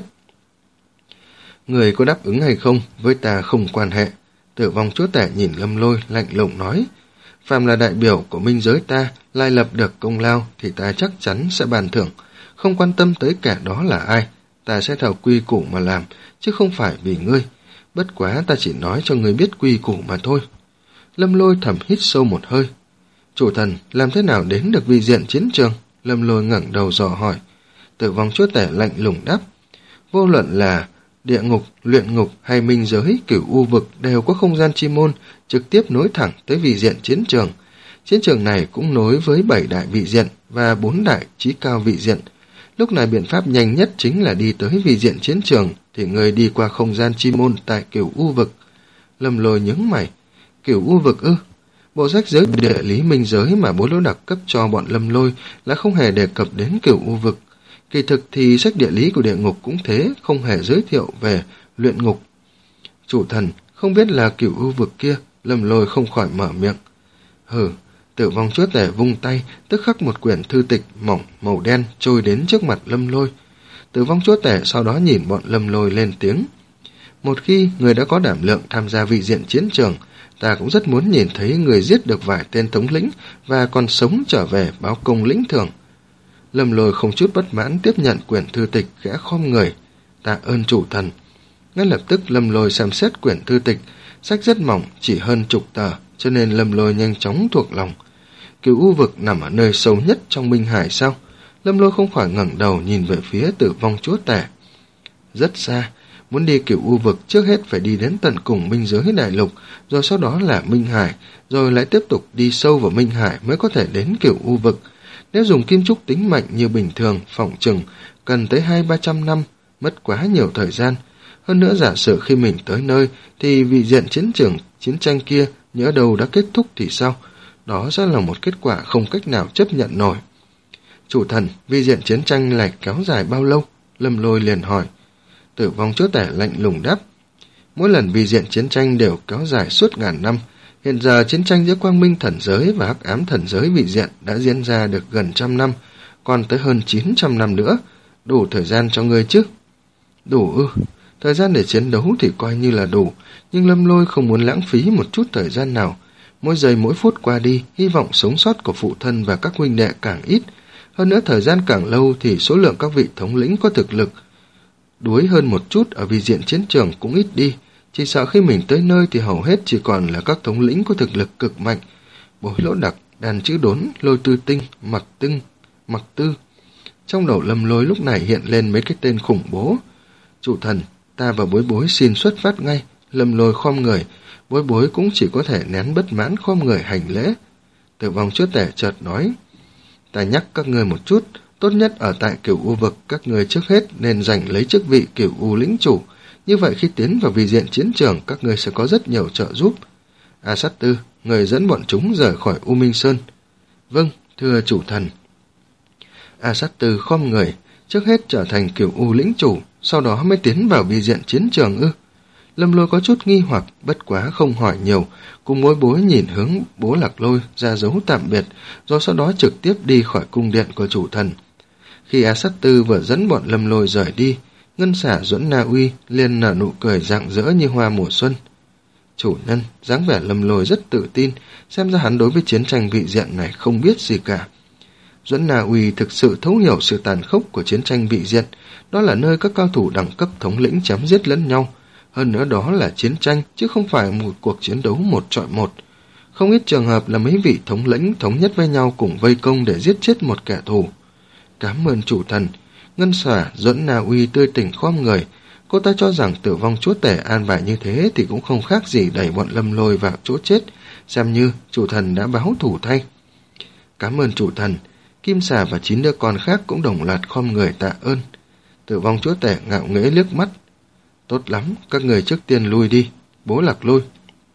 [SPEAKER 1] Người có đáp ứng hay không với ta không quan hệ. Tử vong chúa tể nhìn Lâm Lôi lạnh lùng nói, phàm là đại biểu của minh giới ta lai lập được công lao thì ta chắc chắn sẽ bàn thưởng, không quan tâm tới kẻ đó là ai. Ta sẽ theo quy củ mà làm, chứ không phải vì ngươi. Bất quá ta chỉ nói cho ngươi biết quy củ mà thôi. Lâm Lôi thầm hít sâu một hơi. Chủ thần làm thế nào đến được vị diện chiến trường? Lâm Lôi ngẩng đầu dò hỏi. Tử vong chúa tể lạnh lùng đáp, vô luận là địa ngục, luyện ngục hay minh giới, Cửu U vực đều có không gian chi môn trực tiếp nối thẳng tới vị diện chiến trường. Chiến trường này cũng nối với bảy đại vị diện và bốn đại chí cao vị diện. Lúc này biện pháp nhanh nhất chính là đi tới vị diện chiến trường, thì người đi qua không gian chi môn tại Cửu U vực. Lâm Lôi nhướng mày. Cửu U vực ư? Bộ sách giới địa lý minh giới mà Bối Lỗ Đặc cấp cho bọn Lâm Lôi là không hề đề cập đến Cửu U vực. Kỳ thực thì sách địa lý của địa ngục cũng thế, không hề giới thiệu về luyện ngục. Chủ thần, không biết là Cửu U vực kia. Lâm Lôi không khỏi mở miệng. Hừ. Tử vong chúa tể vung tay, tức khắc một quyển thư tịch mỏng màu đen trôi đến trước mặt Lâm Lôi. Tử vong chúa tể sau đó nhìn bọn Lâm Lôi lên tiếng. Một khi người đã có đảm lượng tham gia vị diện chiến trường, ta cũng rất muốn nhìn thấy người giết được vài tên thống lĩnh và còn sống trở về báo công lĩnh thưởng. Lâm Lôi không chút bất mãn tiếp nhận quyển thư tịch, khẽ khom người. Tạ ơn chủ thần. Ngay lập tức Lâm Lôi xem xét quyển thư tịch, sách rất mỏng, chỉ hơn chục tờ, cho nên Lâm Lôi nhanh chóng thuộc lòng. Cửu U vực nằm ở nơi sâu nhất trong Minh Hải sao? Lâm Lôi không khỏi ngẩng đầu nhìn về phía Tử vong chúa tể. Rất xa, muốn đi Cửu U vực trước hết phải đi đến tận cùng Minh giới đại lục, rồi sau đó là Minh Hải, rồi lại tiếp tục đi sâu vào Minh Hải mới có thể đến Cửu U vực. Nếu dùng kim trúc tính mạnh như bình thường, phỏng chừng cần tới hai ba trăm năm, mất quá nhiều thời gian. Hơn nữa giả sử khi mình tới nơi thì vị diện chiến trường chiến tranh kia nhỡ đâu đã kết thúc thì sao? Đó sẽ là một kết quả không cách nào chấp nhận nổi. Chủ thần, vị diện chiến tranh lại kéo dài bao lâu? Lâm Lôi liền hỏi. Tử vong chúa tể lạnh lùng đáp. Mỗi lần vị diện chiến tranh đều kéo dài suốt ngàn năm. Hiện giờ chiến tranh giữa quang minh thần giới và hắc ám thần giới vị diện đã diễn ra được gần trăm năm, còn tới hơn chín trăm năm nữa. Đủ thời gian cho ngươi chứ? Đủ ư? Thời gian để chiến đấu thì coi như là đủ, nhưng Lâm Lôi không muốn lãng phí một chút thời gian nào. Mỗi giây mỗi phút qua đi, hy vọng sống sót của phụ thân và các huynh đệ càng ít. Hơn nữa thời gian càng lâu thì số lượng các vị thống lĩnh có thực lực đuối hơn một chút ở vị diện chiến trường cũng ít đi. Chỉ sợ khi mình tới nơi thì hầu hết chỉ còn là các thống lĩnh có thực lực cực mạnh. Bối Lỗ Đặc, Đàn Chữ Đốn, Lôi Tư Tinh, Mặc Tưng, Mặc Tư. Trong đầu Lâm Lôi lúc này hiện lên mấy cái tên khủng bố. Chủ thần, ta và Bối Bối xin xuất phát ngay. Lâm Lôi khom người, Bối Bối cũng chỉ có thể nén bất mãn khom người hành lễ. Tử vong chúa tể chợt nói. Ta nhắc các ngươi một chút, tốt nhất ở tại Cửu U vực các ngươi trước hết nên giành lấy chức vị Cửu U lĩnh chủ. Như vậy khi tiến vào vị diện chiến trường các ngươi sẽ có rất nhiều trợ giúp. A Sát Tư, người dẫn bọn chúng rời khỏi U Minh Sơn. Vâng, thưa chủ thần. A Sát Tư khom người, trước hết trở thành Cửu U lĩnh chủ, sau đó mới tiến vào vị diện chiến trường ư? Lâm Lôi có chút nghi hoặc, bất quá không hỏi nhiều, cùng Bối Bối nhìn hướng Bố Lạc Lôi ra dấu tạm biệt, rồi sau đó trực tiếp đi khỏi cung điện của chủ thần. Khi A Sát Tư vừa dẫn bọn Lâm Lôi rời đi, Ngân Xả Duẫn Na Uy liền nở nụ cười rạng rỡ như hoa mùa xuân. Chủ nhân, dáng vẻ Lâm Lôi rất tự tin, xem ra hắn đối với chiến tranh vị diện này không biết gì cả. Duẫn Na Uy thực sự thấu hiểu sự tàn khốc của chiến tranh vị diện, đó là nơi các cao thủ đẳng cấp thống lĩnh chém giết lẫn nhau. Hơn nữa đó là chiến tranh, chứ không phải một cuộc chiến đấu một chọi một. Không ít trường hợp là mấy vị thống lĩnh thống nhất với nhau cùng vây công để giết chết một kẻ thù. Cảm ơn chủ thần. Ngân Xả Duẫn Na Uy tươi tỉnh khom người. Cô ta cho rằng tử vong chúa tể an bài như thế thì cũng không khác gì đẩy bọn Lâm Lôi vào chỗ chết, xem như chủ thần đã báo thù thay. Cảm ơn chủ thần. Kim Xà và chín đứa con khác cũng đồng loạt khom người tạ ơn. Tử vong chúa tể ngạo nghễ liếc mắt. Tốt lắm, các người trước tiên lui đi. Bố Lạc Lôi.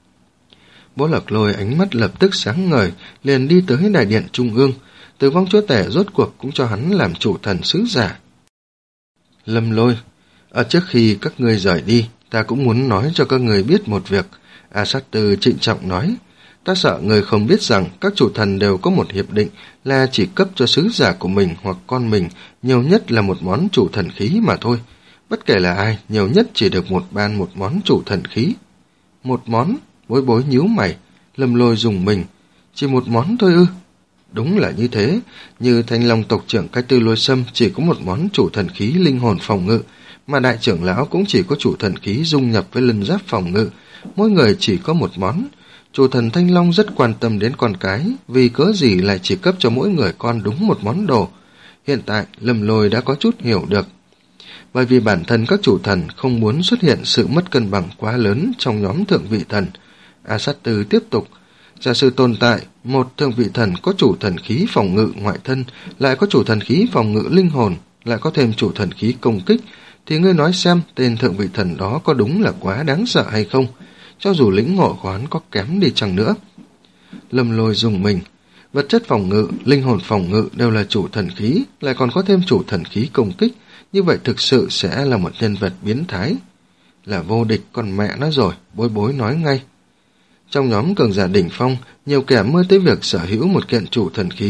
[SPEAKER 1] Bố Lạc Lôi ánh mắt lập tức sáng ngời, liền đi tới đại điện trung ương. Tử vong chúa tể rốt cuộc cũng cho hắn làm chủ thần sứ giả. Lâm Lôi, ở trước khi các ngươi rời đi, ta cũng muốn nói cho các người biết một việc. A Sát Tư trịnh trọng nói. Ta sợ người không biết rằng các chủ thần đều có một hiệp định là chỉ cấp cho sứ giả của mình hoặc con mình nhiều nhất là một món chủ thần khí mà thôi. Bất kể là ai, nhiều nhất chỉ được một ban một món chủ thần khí. Một món? Bối Bối nhíu mày. Lâm Lôi dùng mình. Chỉ một món thôi ư? Đúng là như thế. Như Thanh Long tộc trưởng Cái Tư Lôi Sâm chỉ có một món chủ thần khí linh hồn phòng ngự, mà đại trưởng lão cũng chỉ có chủ thần khí dung nhập với lân giáp phòng ngự. Mỗi người chỉ có một món. Chủ thần Thanh Long rất quan tâm đến con cái, vì cớ gì lại chỉ cấp cho mỗi người con đúng một món đồ. Hiện tại Lâm Lôi đã có chút hiểu được. Bởi vì bản thân các chủ thần không muốn xuất hiện sự mất cân bằng quá lớn trong nhóm thượng vị thần. A Sát Tư tiếp tục. Giả sử tồn tại một thượng vị thần có chủ thần khí phòng ngự ngoại thân, lại có chủ thần khí phòng ngự linh hồn, lại có thêm chủ thần khí công kích, thì ngươi nói xem tên thượng vị thần đó có đúng là quá đáng sợ hay không, cho dù lĩnh ngộ của hắn có kém đi chăng nữa. Lâm Lôi dùng mình. Vật chất phòng ngự, linh hồn phòng ngự đều là chủ thần khí, lại còn có thêm chủ thần khí công kích, như vậy thực sự sẽ là một nhân vật biến thái. Là vô địch còn mẹ nó rồi, Bối Bối nói ngay. Trong nhóm cường giả đỉnh phong, nhiều kẻ mơ tới việc sở hữu một kiện chủ thần khí,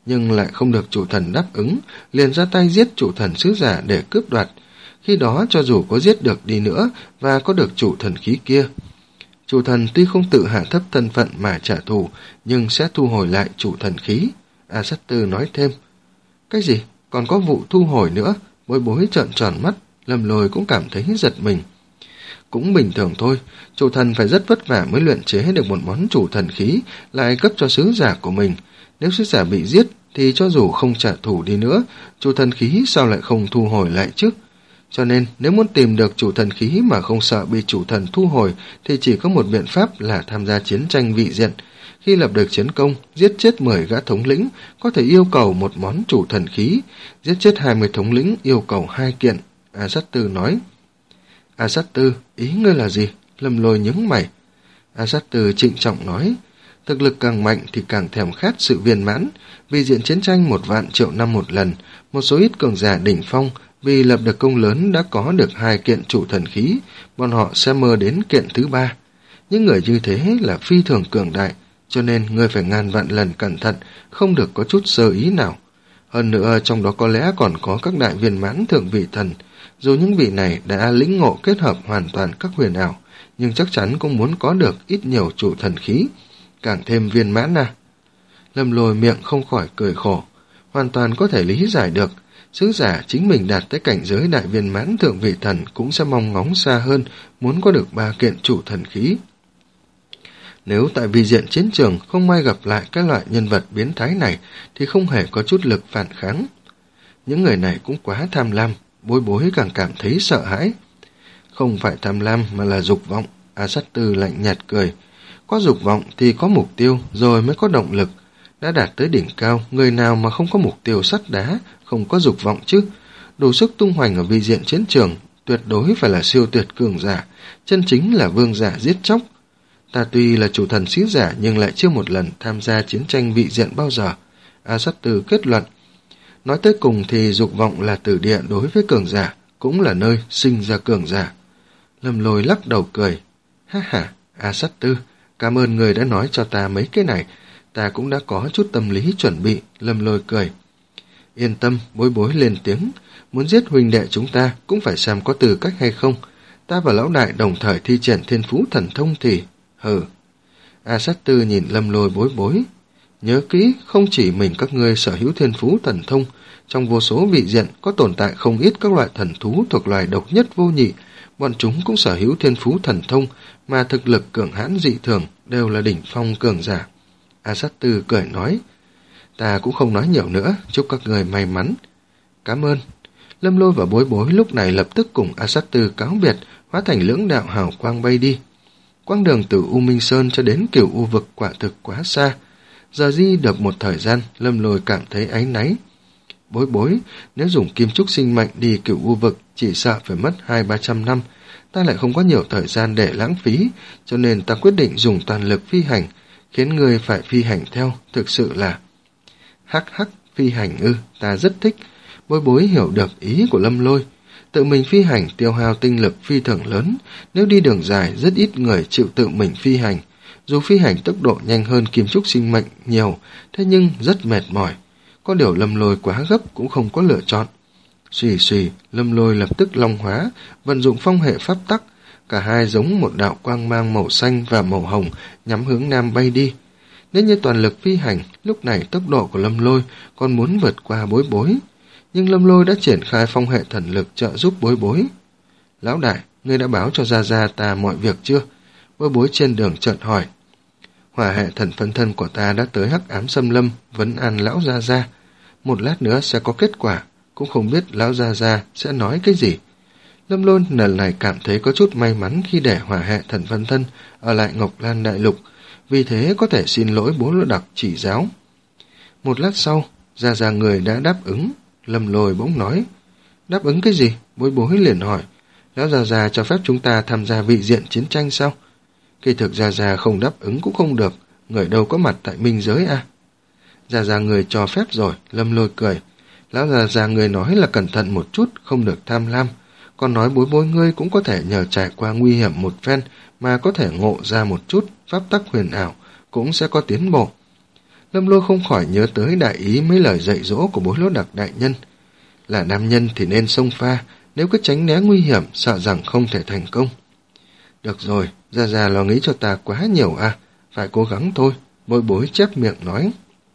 [SPEAKER 1] nhưng lại không được chủ thần đáp ứng, liền ra tay giết chủ thần sứ giả để cướp đoạt. Khi đó cho dù có giết được đi nữa và có được chủ thần khí kia, chủ thần tuy không tự hạ thấp thân phận mà trả thù, nhưng sẽ thu hồi lại chủ thần khí. A Sát Tư nói thêm. Cái gì? Còn có vụ thu hồi nữa? Bối bối trợn tròn mắt, Lâm Lôi cũng cảm thấy giật mình. Cũng bình thường thôi, chủ thần phải rất vất vả mới luyện chế được một món chủ thần khí, lại cấp cho sứ giả của mình. Nếu sứ giả bị giết, thì cho dù không trả thù đi nữa, chủ thần khí sao lại không thu hồi lại chứ? Cho nên, nếu muốn tìm được chủ thần khí mà không sợ bị chủ thần thu hồi, thì chỉ có một biện pháp là tham gia chiến tranh vị diện. Khi lập được chiến công, giết chết mười gã thống lĩnh, có thể yêu cầu một món chủ thần khí, giết chết hai mươi thống lĩnh yêu cầu hai kiện. A Sát Tư nói. A Sát Tư, ý ngươi là gì? Lâm Lôi nhướng mày. A Sát Tư trịnh trọng nói, thực lực càng mạnh thì càng thèm khát sự viên mãn. Vì diện chiến tranh một vạn triệu năm một lần, một số ít cường giả đỉnh phong vì lập được công lớn đã có được hai kiện chủ thần khí, bọn họ sẽ mơ đến kiện thứ ba. Những người như thế là phi thường cường đại, cho nên ngươi phải ngàn vạn lần cẩn thận, không được có chút sơ ý nào. Hơn nữa trong đó có lẽ còn có các đại viên mãn thượng vị thần. Dù những vị này đã lĩnh ngộ kết hợp hoàn toàn các huyền ảo, nhưng chắc chắn cũng muốn có được ít nhiều chủ thần khí, càng thêm viên mãn à. Lâm Lôi miệng không khỏi cười khổ, hoàn toàn có thể lý giải được. Sứ giả chính mình đạt tới cảnh giới đại viên mãn thượng vị thần cũng sẽ mong ngóng xa hơn, muốn có được ba kiện chủ thần khí. Nếu tại vì diện chiến trường không may gặp lại cái loại nhân vật biến thái này thì không hề có chút lực phản kháng. Những người này cũng quá tham lam, Bối Bối càng cảm thấy sợ hãi. Không phải tham lam mà là dục vọng. A Sát Tư lạnh nhạt cười. Có dục vọng thì có mục tiêu rồi mới có động lực. Đã đạt tới đỉnh cao, người nào mà không có mục tiêu sắt đá, không có dục vọng chứ? Đủ sức tung hoành ở vi diện chiến trường, tuyệt đối phải là siêu tuyệt cường giả, chân chính là vương giả giết chóc. Ta tuy là chủ thần sứ giả nhưng lại chưa một lần tham gia chiến tranh vị diện bao giờ. A Sát Tư kết luận. Nói tới cùng thì dục vọng là tử địa đối với cường giả, cũng là nơi sinh ra cường giả. Lâm Lôi lắc đầu cười. Ha ha, A Sát Tư, cảm ơn người đã nói cho ta mấy cái này, ta cũng đã có chút tâm lý chuẩn bị. Lâm Lôi cười. Yên tâm, Bối Bối lên tiếng, muốn giết huynh đệ chúng ta cũng phải xem có tư cách hay không. Ta và lão đại đồng thời thi triển thiên phú thần thông thì... Hừ. A Sát Tư nhìn Lâm Lôi Bối Bối. Nhớ kỹ, không chỉ mình các ngươi sở hữu thiên phú thần thông, trong vô số vị diện có tồn tại không ít các loại thần thú thuộc loài độc nhất vô nhị, bọn chúng cũng sở hữu thiên phú thần thông, mà thực lực cường hãn dị thường, đều là đỉnh phong cường giả. A Sát Tư cười nói, ta cũng không nói nhiều nữa, chúc các người may mắn. Cảm ơn. Lâm Lôi và Bối Bối lúc này lập tức cùng A Sát Tư cáo biệt, hóa thành lưỡng đạo hào quang bay đi. Quãng đường từ U Minh Sơn cho đến Cửu U Vực quả thực quá xa. Giờ di được một thời gian, Lâm Lôi cảm thấy áy náy. Bối Bối, nếu dùng kim trúc sinh mệnh đi Cửu U Vực chỉ sợ phải mất hai ba trăm năm. Ta lại không có nhiều thời gian để lãng phí, cho nên ta quyết định dùng toàn lực phi hành, khiến người phải phi hành theo, thực sự là... Hắc hắc, phi hành ư, ta rất thích. Bối Bối hiểu được ý của Lâm Lôi. Tự mình phi hành tiêu hao tinh lực phi thường lớn, nếu đi đường dài rất ít người chịu tự mình phi hành. Dù phi hành tốc độ nhanh hơn kim trúc sinh mệnh nhiều, thế nhưng rất mệt mỏi. Có điều Lâm Lôi quá gấp cũng không có lựa chọn. Xùy xùy, Lâm Lôi lập tức long hóa, vận dụng phong hệ pháp tắc. Cả hai giống một đạo quang mang màu xanh và màu hồng nhắm hướng nam bay đi. Nếu như toàn lực phi hành, lúc này tốc độ của Lâm Lôi còn muốn vượt qua Bối Bối. Nhưng Lâm Lôi đã triển khai phong hệ thần lực trợ giúp Bối Bối. Lão đại, ngươi đã báo cho Gia Gia ta mọi việc chưa? Bối Bối trên đường chợt hỏi. Hỏa hệ thần phân thân của ta đã tới Hắc Ám Xâm Lâm vấn an lão Gia Gia. Một lát nữa sẽ có kết quả, cũng không biết lão Gia Gia sẽ nói cái gì. Lâm Lôi lần này cảm thấy có chút may mắn khi để hỏa hệ thần phân thân ở lại Ngọc Lan Đại Lục, vì thế có thể xin lỗi bố lỗ đặc chỉ giáo. Một lát sau, Gia Gia người đã đáp ứng. Lâm Lôi bỗng nói. Đáp ứng cái gì? Bối Bối liền hỏi. Lão Gia Gia cho phép chúng ta tham gia vị diện chiến tranh sao? Kỳ thực Gia Gia không đáp ứng cũng không được, người đâu có mặt tại minh giới à? Gia Gia người cho phép rồi. Lâm Lôi cười. Lão Gia Gia người nói là cẩn thận một chút, không được tham lam. Còn nói Bối Bối ngươi cũng có thể nhờ trải qua nguy hiểm một phen mà có thể ngộ ra một chút pháp tắc huyền ảo, cũng sẽ có tiến bộ. Lâm Lôi không khỏi nhớ tới đại ý mấy lời dạy dỗ của Bối Lỗ Đặc đại nhân. Là nam nhân thì nên xông pha, nếu cứ tránh né nguy hiểm, sợ rằng không thể thành công. Được rồi, Gia Gia lo nghĩ cho ta quá nhiều à, phải cố gắng thôi, Bối Bối chép miệng nói.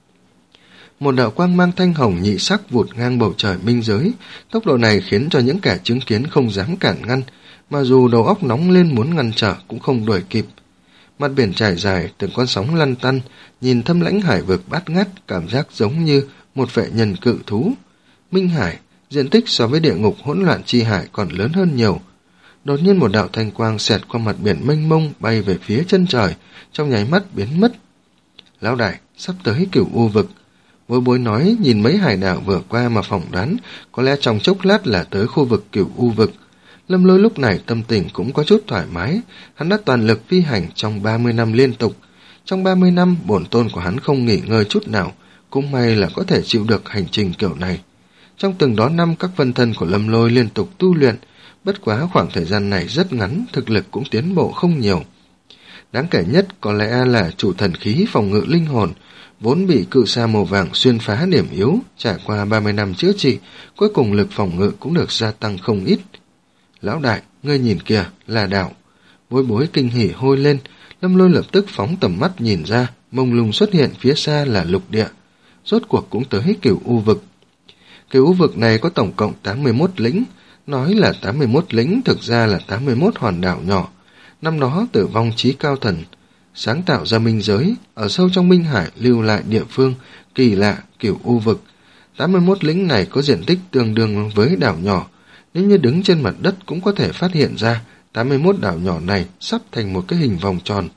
[SPEAKER 1] Một đạo quang mang thanh hồng nhị sắc vụt ngang bầu trời minh giới, tốc độ này khiến cho những kẻ chứng kiến không dám cản ngăn, mà dù đầu óc nóng lên muốn ngăn trở cũng không đuổi kịp. Mặt biển trải dài, từng con sóng lăn tăn, nhìn thâm lãnh hải vực bát ngát, cảm giác giống như một vệ nhân cự thú. Minh Hải, diện tích so với địa ngục hỗn loạn chi hải còn lớn hơn nhiều. Đột nhiên một đạo thanh quang xẹt qua mặt biển mênh mông bay về phía chân trời, trong nháy mắt biến mất. Lão đại, sắp tới Cửu U vực. Bối Bối nói, nhìn mấy hải đảo vừa qua mà phỏng đoán, có lẽ trong chốc lát là tới khu vực Cửu U vực. Lâm Lôi lúc này tâm tình cũng có chút thoải mái, hắn đã toàn lực phi hành trong ba mươi năm liên tục. Trong ba mươi năm, bổn tôn của hắn không nghỉ ngơi chút nào, cũng may là có thể chịu được hành trình kiểu này. Trong từng đó năm, các phân thân của Lâm Lôi liên tục tu luyện, bất quá khoảng thời gian này rất ngắn, thực lực cũng tiến bộ không nhiều. Đáng kể nhất có lẽ là chủ thần khí phòng ngự linh hồn, vốn bị cự sa màu vàng xuyên phá điểm yếu, trải qua ba mươi năm chữa trị, cuối cùng lực phòng ngự cũng được gia tăng không ít. Lão đại, ngươi nhìn kìa, là đảo. Bối Bối kinh hỉ hôi lên, Lâm Lôi lập tức phóng tầm mắt nhìn ra, mông lung xuất hiện phía xa là lục địa. Rốt cuộc cũng tới Cửu U vực. Cửu U vực này có tổng cộng tám mươi mốt lĩnh, nói là tám mươi mốt lĩnh thực ra là tám mươi mốt hòn đảo nhỏ. Năm đó Tử Vong Chí Cao Thần sáng tạo ra minh giới, ở sâu trong Minh Hải lưu lại địa phương kỳ lạ Cửu U vực. tám mươi mốt lĩnh này có diện tích tương đương với đảo nhỏ, nếu như đứng trên mặt đất cũng có thể phát hiện ra tám mươi mốt đảo nhỏ này sắp thành một cái hình vòng tròn.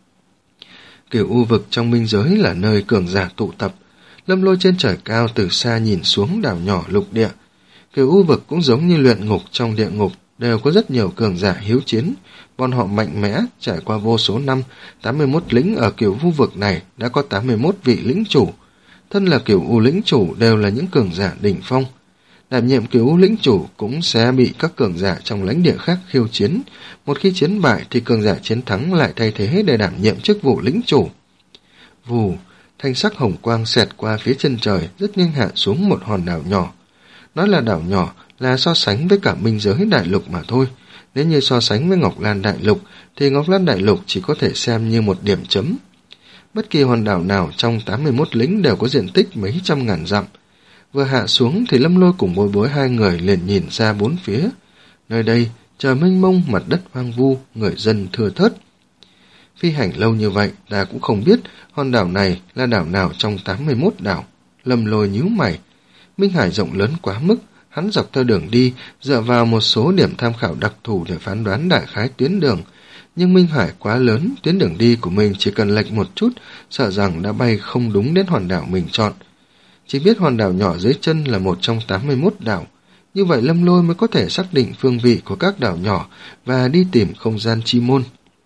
[SPEAKER 1] Cửu U vực trong minh giới là nơi cường giả tụ tập. Lâm Lôi trên trời cao từ xa nhìn xuống đảo nhỏ lục địa. Cửu U vực cũng giống như luyện ngục trong địa ngục, đều có rất nhiều cường giả hiếu chiến. Bọn họ mạnh mẽ, trải qua vô số năm, tám mươi mốt lĩnh ở Cửu U vực này đã có tám mươi mốt vị lĩnh chủ. Thân là Cửu U lĩnh chủ đều là những cường giả đỉnh phong. Đảm nhiệm Cửu U lĩnh chủ cũng sẽ bị các cường giả trong lãnh địa khác khiêu chiến. Một khi chiến bại thì cường giả chiến thắng lại thay thế để đảm nhiệm chức vụ lĩnh chủ. Vù, thanh sắc hồng quang xẹt qua phía chân trời, rất nhanh hạ xuống một hòn đảo nhỏ. Nói là đảo nhỏ là so sánh với cả minh giới đại lục mà thôi. Nếu như so sánh với Ngọc Lan đại lục thì Ngọc Lan đại lục chỉ có thể xem như một điểm chấm. Bất kỳ hòn đảo nào trong tám mươi mốt lĩnh đều có diện tích mấy trăm ngàn dặm. Vừa hạ xuống thì Lâm Lôi cùng Bối Bối hai người liền nhìn ra bốn phía. Nơi đây, trời mênh mông, mặt đất hoang vu, người dân thưa thớt. Phi hành lâu như vậy, ta cũng không biết hòn đảo này là đảo nào trong tám mươi mốt đảo. Lâm Lôi nhíu mày. Minh Hải rộng lớn quá mức, hắn dọc theo đường đi, dựa vào một số điểm tham khảo đặc thù để phán đoán đại khái tuyến đường. Nhưng Minh Hải quá lớn, tuyến đường đi của mình chỉ cần lệch một chút, sợ rằng đã bay không đúng đến hòn đảo mình chọn. Chỉ biết hòn đảo nhỏ dưới chân là một trong tám mươi mốt đảo. Như vậy Lâm Lôi mới có thể xác định phương vị của các đảo nhỏ và đi tìm không gian chi môn.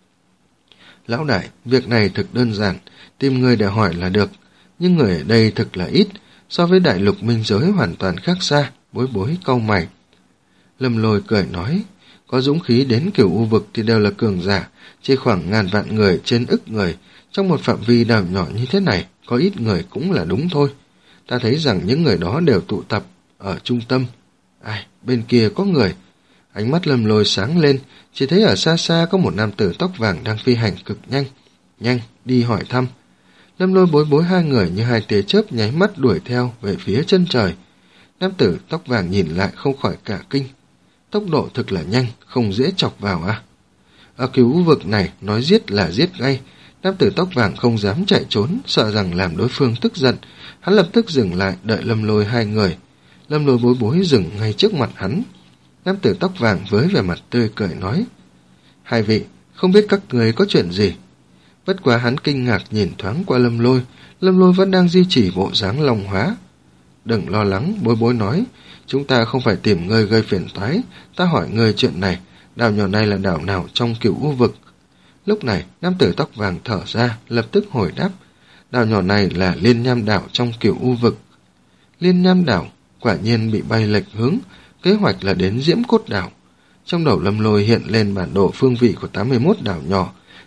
[SPEAKER 1] Lão đại, việc này thực đơn giản, tìm người để hỏi là được. Nhưng người ở đây thực là ít, so với đại lục minh giới hoàn toàn khác xa. Bối Bối cau mày. Lâm Lôi cười nói, có dũng khí đến Cửu U vực thì đều là cường giả, chỉ khoảng ngàn vạn người trên ức người. Trong một phạm vi đảo nhỏ như thế này, có ít người cũng là đúng thôi. Ta thấy rằng những người đó đều tụ tập ở trung tâm. Ai, bên kia có người. Ánh mắt Lâm Lôi sáng lên, chỉ thấy ở xa xa có một nam tử tóc vàng đang phi hành cực nhanh. Nhanh, đi hỏi thăm. Lâm Lôi Bối Bối hai người như hai tia chớp nháy mắt đuổi theo về phía chân trời. Nam tử tóc vàng nhìn lại không khỏi cả kinh. Tốc độ thực là nhanh, không dễ chọc vào à. Ở Cửu vực này, nói giết là giết ngay. Nam tử tóc vàng không dám chạy trốn, sợ rằng làm đối phương tức giận. Hắn lập tức dừng lại đợi Lâm Lôi hai người. Lâm Lôi Bối Bối dừng ngay trước mặt hắn. Nam tử tóc vàng với vẻ mặt tươi cười nói, hai vị, không biết các người có chuyện gì. Bất quá hắn kinh ngạc nhìn thoáng qua Lâm Lôi. Lâm Lôi vẫn đang duy trì bộ dáng long hóa. Đừng lo lắng, Bối Bối nói, chúng ta không phải tìm ngươi gây phiền toái. Ta hỏi ngươi chuyện này, đảo nhỏ này là đảo nào trong Cửu U vực? Lúc này, nam tử tóc vàng thở ra, lập tức hồi đáp, đảo nhỏ này là Liên Nham đảo trong Cửu U vực. Liên Nham đảo quả nhiên bị bay lệch hướng, kế hoạch là đến Diễm Cốt đảo. Trong đầu Lâm Lôi hiện lên bản đồ phương vị của tám mươi mốt đảo nhỏ,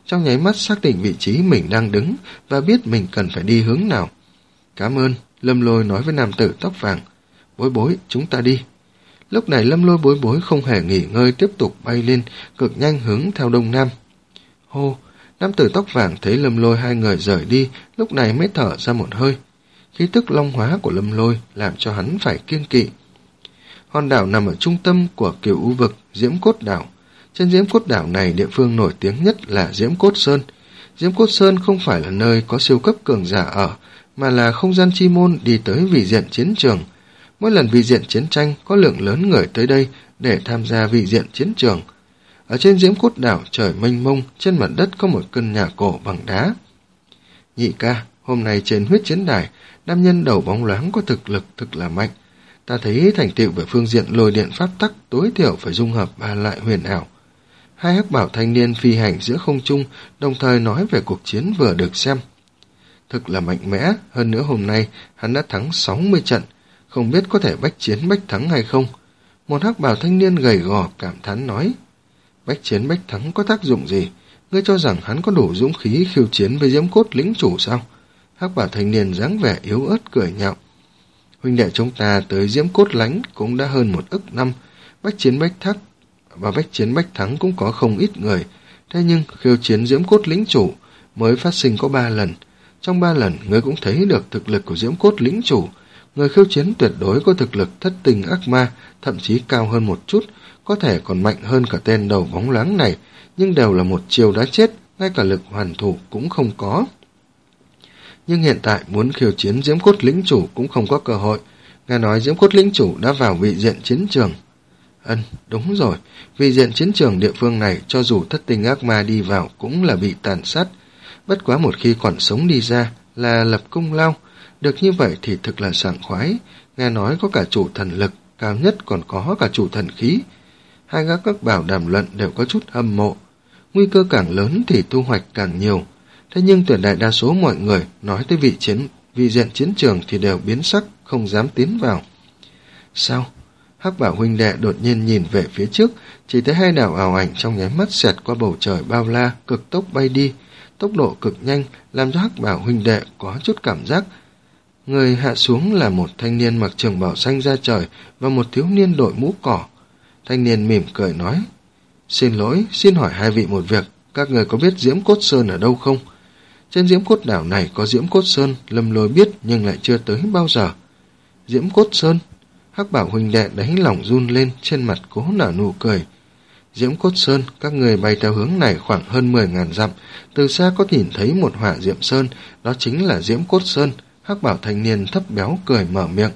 [SPEAKER 1] trong nháy mắt xác định vị trí mình đang đứng và biết mình cần phải đi hướng nào. Cảm ơn, Lâm Lôi nói với nam tử tóc vàng. Bối bối, chúng ta đi. Lúc này Lâm Lôi bối bối không hề nghỉ ngơi, tiếp tục bay lên, cực nhanh hướng theo đông nam. Hô, nam tử tóc vàng thấy Lâm Lôi hai người rời đi, lúc này mới thở ra một hơi. Khí tức long hóa của Lâm Lôi làm cho hắn phải kiêng kỵ. Hòn đảo nằm ở trung tâm của Cửu U vực, Diễm Cốt đảo. Trên Diễm Cốt đảo này, địa phương nổi tiếng nhất là Diễm Cốt Sơn. Diễm Cốt Sơn không phải là nơi có siêu cấp cường giả ở, mà là không gian chi môn đi tới vị diện chiến trường. Mỗi lần vị diện chiến tranh có lượng lớn người tới đây để tham gia vị diện chiến trường. Ở trên Diễm Cốt đảo trời mênh mông, trên mặt đất có một căn nhà cổ bằng đá. Nhị ca, hôm nay trên huyết chiến đài, nam nhân đầu bóng loáng có thực lực thực là mạnh. Ta thấy thành tựu về phương diện lôi điện pháp tắc tối thiểu phải dung hợp ba lại huyền ảo. Hai hắc bảo thanh niên phi hành giữa không trung, đồng thời nói về cuộc chiến vừa được xem. Thực là mạnh mẽ, hơn nữa hôm nay hắn đã thắng sáu mươi trận, không biết có thể bách chiến bách thắng hay không. Một hắc bảo thanh niên gầy gò cảm thán nói, bách chiến bách thắng có tác dụng gì? Ngươi cho rằng hắn có đủ dũng khí khiêu chiến với Diễm Cốt lĩnh chủ sao? Hắc bảo thanh niên dáng vẻ yếu ớt cười nhạo. Huynh đệ chúng ta tới Diễm Cốt lãnh cũng đã hơn một ức năm, bách chiến bách thắng và bách chiến bách thắng cũng có không ít người. Thế nhưng khiêu chiến Diễm Cốt lĩnh chủ mới phát sinh có ba lần. Trong ba lần, ngươi cũng thấy được thực lực của Diễm Cốt lĩnh chủ. Người khiêu chiến tuyệt đối có thực lực thất tình ác ma, thậm chí cao hơn một chút, có thể còn mạnh hơn cả tên đầu bóng loáng này, nhưng đều là một chiều đã chết, ngay cả lực hoàn thủ cũng không có. Nhưng hiện tại muốn khiêu chiến Diễm Cốt lĩnh chủ cũng không có cơ hội. Nghe nói Diễm Cốt lĩnh chủ đã vào vị diện chiến trường. Ân, đúng rồi, vị diện chiến trường địa phương này cho dù thất tình ác ma đi vào cũng là bị tàn sát. Bất quá một khi còn sống đi ra là lập công lao, được như vậy thì thực là sảng khoái. Nghe nói có cả chủ thần lực, cao nhất còn có cả chủ thần khí. Hai gã các bảo đàm luận đều có chút hâm mộ. Nguy cơ càng lớn thì thu hoạch càng nhiều. Thế nhưng tuyệt đại đa số mọi người nói tới vị chiến vị diện chiến trường thì đều biến sắc, không dám tiến vào. Sao? Hắc bảo huynh đệ đột nhiên nhìn về phía trước, chỉ thấy hai đạo ảo ảnh trong nháy mắt xẹt qua bầu trời bao la, cực tốc bay đi, tốc độ cực nhanh, làm cho Hắc bảo huynh đệ có chút cảm giác. Người hạ xuống là một thanh niên mặc trường bào xanh da trời và một thiếu niên đội mũ cỏ. Thanh niên mỉm cười nói, xin lỗi, xin hỏi hai vị một việc, các người có biết Diễm Cốt Sơn ở đâu không? Trên Diễm Cốt đảo này có Diễm Cốt Sơn, Lâm Lôi biết nhưng lại chưa tới bao giờ. Diễm Cốt Sơn? Hắc bảo huynh đệ đáy lòng run lên, trên mặt cố nở nụ cười. Diễm Cốt Sơn, các người bay theo hướng này khoảng hơn mười ngàn dặm, từ xa có nhìn thấy một hỏa diệm sơn, đó chính là Diễm Cốt Sơn. Hắc bảo thanh niên thấp béo cười mở miệng.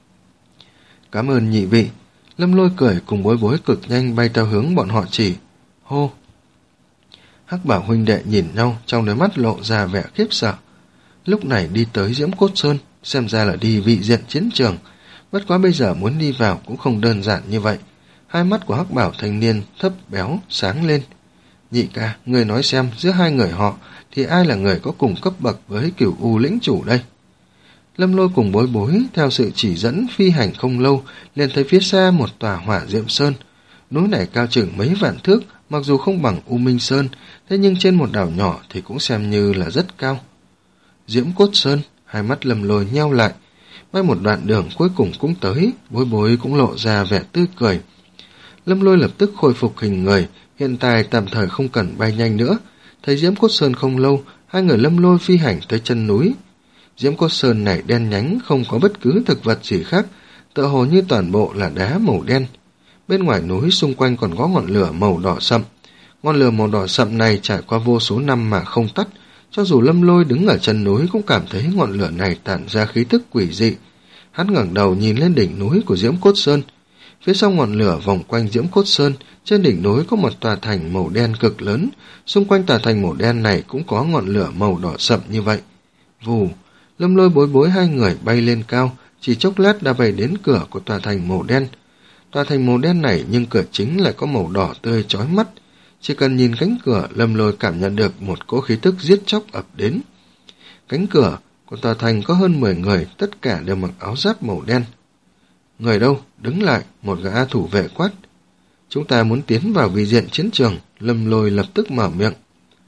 [SPEAKER 1] Cảm ơn nhị vị. Lâm Lôi cười cùng bối bối cực nhanh bay theo hướng bọn họ chỉ. Hô! Hắc bảo huynh đệ nhìn nhau, trong đôi mắt lộ ra vẻ khiếp sợ. Lúc này đi tới Diễm Cốt Sơn, xem ra là đi vị diện chiến trường. Bất quá bây giờ muốn đi vào cũng không đơn giản như vậy. Hai mắt của Hắc bảo thanh niên thấp béo sáng lên. Nhị ca, người nói xem giữa hai người họ thì ai là người có cùng cấp bậc với Cửu U lĩnh chủ đây? Lâm Lôi cùng bối bối theo sự chỉ dẫn phi hành không lâu, liền thấy phía xa một tòa hỏa diệm sơn. Núi này cao chừng mấy vạn thước, mặc dù không bằng U Minh Sơn, thế nhưng trên một đảo nhỏ thì cũng xem như là rất cao. Diễm Cốt Sơn, hai mắt Lâm Lôi nheo lại. Bay một đoạn đường cuối cùng cũng tới, bối bối cũng lộ ra vẻ tươi cười. Lâm Lôi lập tức khôi phục hình người, hiện tại tạm thời không cần bay nhanh nữa. Thấy Diễm Cốt Sơn không lâu, hai người Lâm Lôi phi hành tới chân núi. Diễm Cốt Sơn này đen nhánh, không có bất cứ thực vật gì khác, tựa hồ như toàn bộ là đá màu đen. Bên ngoài núi xung quanh còn có ngọn lửa màu đỏ sậm. Ngọn lửa màu đỏ sậm này trải qua vô số năm mà không tắt, cho dù Lâm Lôi đứng ở chân núi cũng cảm thấy ngọn lửa này tản ra khí tức quỷ dị. Hắn ngẩng đầu nhìn lên đỉnh núi của Diễm Cốt Sơn. Phía sau ngọn lửa vòng quanh Diễm Cốt Sơn, trên đỉnh núi có một tòa thành màu đen cực lớn, xung quanh tòa thành màu đen này cũng có ngọn lửa màu đỏ sậm như vậy. Vù, Lâm Lôi bối bối hai người bay lên cao, chỉ chốc lát đã bay đến cửa của tòa thành màu đen. Tòa thành màu đen này nhưng cửa chính lại có màu đỏ tươi chói mắt. Chỉ cần nhìn cánh cửa, Lâm Lôi cảm nhận được một cỗ khí tức giết chóc ập đến. Cánh cửa của tòa thành có hơn mười người, tất cả đều mặc áo giáp màu đen. Người đâu? Đứng lại, một gã thủ vệ quát. Chúng ta muốn tiến vào vị diện chiến trường, Lâm Lôi lập tức mở miệng.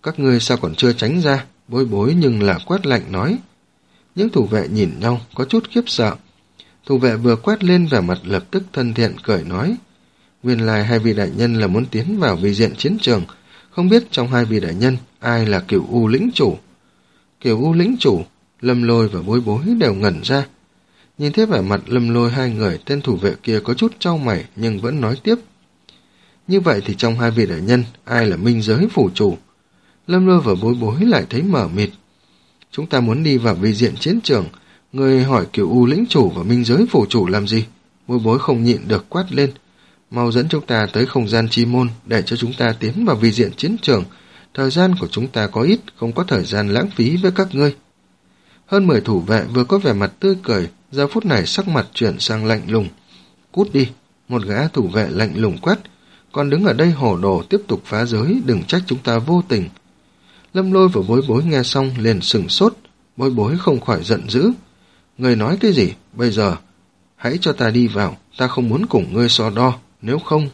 [SPEAKER 1] Các ngươi sao còn chưa tránh ra? Bối bối nhưng là quát lạnh nói. Những thủ vệ nhìn nhau có chút khiếp sợ. Thủ vệ vừa quét lên vẻ mặt lập tức thân thiện cười nói. Nguyên lai hai vị đại nhân là muốn tiến vào vi diện chiến trường, không biết trong hai vị đại nhân ai là Cửu U lĩnh chủ. Cửu U lĩnh chủ, Lâm Lôi và Bối Bối đều ngẩn ra. Nhìn thấy vẻ mặt Lâm Lôi hai người, tên thủ vệ kia có chút chau mày nhưng vẫn nói tiếp. Như vậy thì trong hai vị đại nhân ai là minh giới phủ chủ? Lâm Lôi và Bối Bối lại thấy mở mịt. Chúng ta muốn đi vào vi diện chiến trường, người hỏi Cửu U lĩnh chủ và minh giới phủ chủ làm gì? Bối Bối không nhịn được quát lên. Mau dẫn chúng ta tới không gian chi môn để cho chúng ta tiến vào vi diện chiến trường. Thời gian của chúng ta có ít, không có thời gian lãng phí với các ngươi. Hơn mười thủ vệ vừa có vẻ mặt tươi cười, giờ phút này sắc mặt chuyển sang lạnh lùng. Cút đi, một gã thủ vệ lạnh lùng quát. Còn đứng ở đây hồ đồ tiếp tục phá giới, đừng trách chúng ta vô tình. Lâm Lôi và Bối Bối nghe xong liền sửng sốt. Bối Bối không khỏi giận dữ. Người nói cái gì? Bây giờ hãy cho ta đi vào, ta không muốn cùng ngươi so đo, nếu không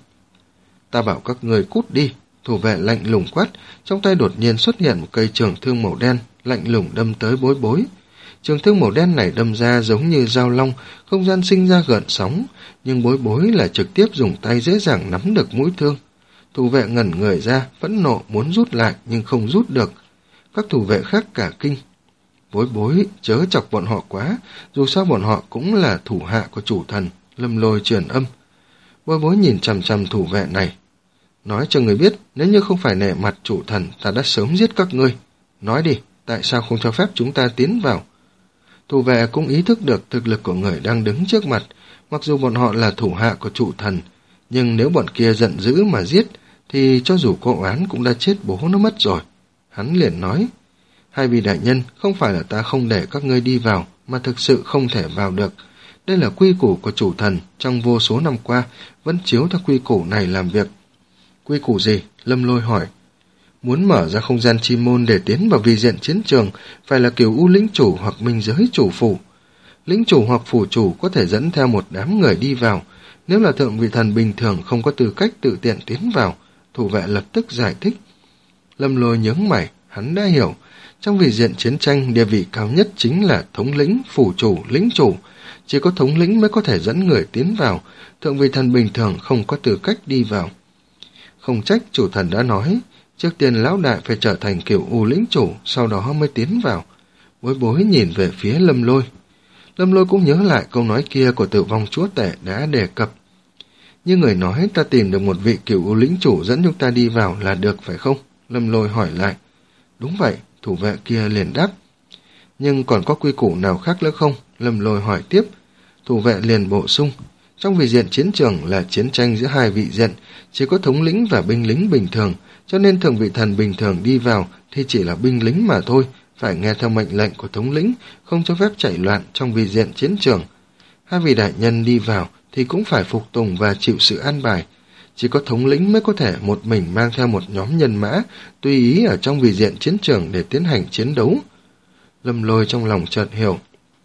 [SPEAKER 1] ta bảo các ngươi cút đi. Thủ vệ lạnh lùng quát, trong tay đột nhiên xuất hiện một cây trường thương màu đen, lạnh lùng đâm tới Bối Bối. Trường thương màu đen này đâm ra giống như dao long, không gian sinh ra gợn sóng, nhưng Bối Bối là trực tiếp dùng tay dễ dàng nắm được mũi thương. Thủ vệ ngẩn người ra, phẫn nộ muốn rút lại nhưng không rút được. Các thủ vệ khác cả kinh. Bối Bối chớ chọc bọn họ quá, dù sao bọn họ cũng là thủ hạ của chủ thần. Lâm Lôi truyền âm. Bối Bối nhìn chằm chằm thủ vệ này. Nói cho người biết, nếu như không phải nể mặt chủ thần, ta đã sớm giết các ngươi. Nói đi, tại sao không cho phép chúng ta tiến vào? Thủ vệ cũng ý thức được thực lực của người đang đứng trước mặt, mặc dù bọn họ là thủ hạ của chủ thần, nhưng nếu bọn kia giận dữ mà giết, thì cho dù có oán cũng đã chết bố nó mất rồi. Hắn liền nói, hai vị đại nhân, không phải là ta không để các ngươi đi vào, mà thực sự không thể vào được. Đây là quy củ của chủ thần, trong vô số năm qua, vẫn chiếu theo quy củ này làm việc. Quy củ gì? Lâm Lôi hỏi. Muốn mở ra không gian chi môn để tiến vào vi diện chiến trường, phải là Cửu U lĩnh chủ hoặc minh giới chủ phủ. Lĩnh chủ hoặc phủ chủ có thể dẫn theo một đám người đi vào. Nếu là thượng vị thần bình thường không có tư cách tự tiện tiến vào, thủ vệ lập tức giải thích. Lâm Lôi nhướng mày, hắn đã hiểu. Trong vi diện chiến tranh, địa vị cao nhất chính là thống lĩnh, phủ chủ, lĩnh chủ. Chỉ có thống lĩnh mới có thể dẫn người tiến vào, thượng vị thần bình thường không có tư cách đi vào. Không trách chủ thần đã nói, trước tiên lão đại phải trở thành Cửu U lĩnh chủ, sau đó mới tiến vào. Bối Bối nhìn về phía Lâm Lôi. Lâm Lôi cũng nhớ lại câu nói kia của Tử Vong Chúa Tể đã đề cập. Như người nói ta tìm được một vị Cửu U lĩnh chủ dẫn chúng ta đi vào là được phải không? Lâm Lôi hỏi lại. Đúng vậy, thủ vệ kia liền đáp. Nhưng còn có quy củ nào khác nữa không? Lâm Lôi hỏi tiếp. Thủ vệ liền bổ sung. Trong vị diện chiến trường là chiến tranh giữa hai vị diện, chỉ có thống lĩnh và binh lính bình thường, cho nên thượng vị thần bình thường đi vào thì chỉ là binh lính mà thôi, phải nghe theo mệnh lệnh của thống lĩnh, không cho phép chạy loạn trong vị diện chiến trường. Hai vị đại nhân đi vào thì cũng phải phục tùng và chịu sự an bài. Chỉ có thống lĩnh mới có thể một mình mang theo một nhóm nhân mã, tùy ý ở trong vị diện chiến trường để tiến hành chiến đấu. Lâm Lôi trong lòng chợt hiểu.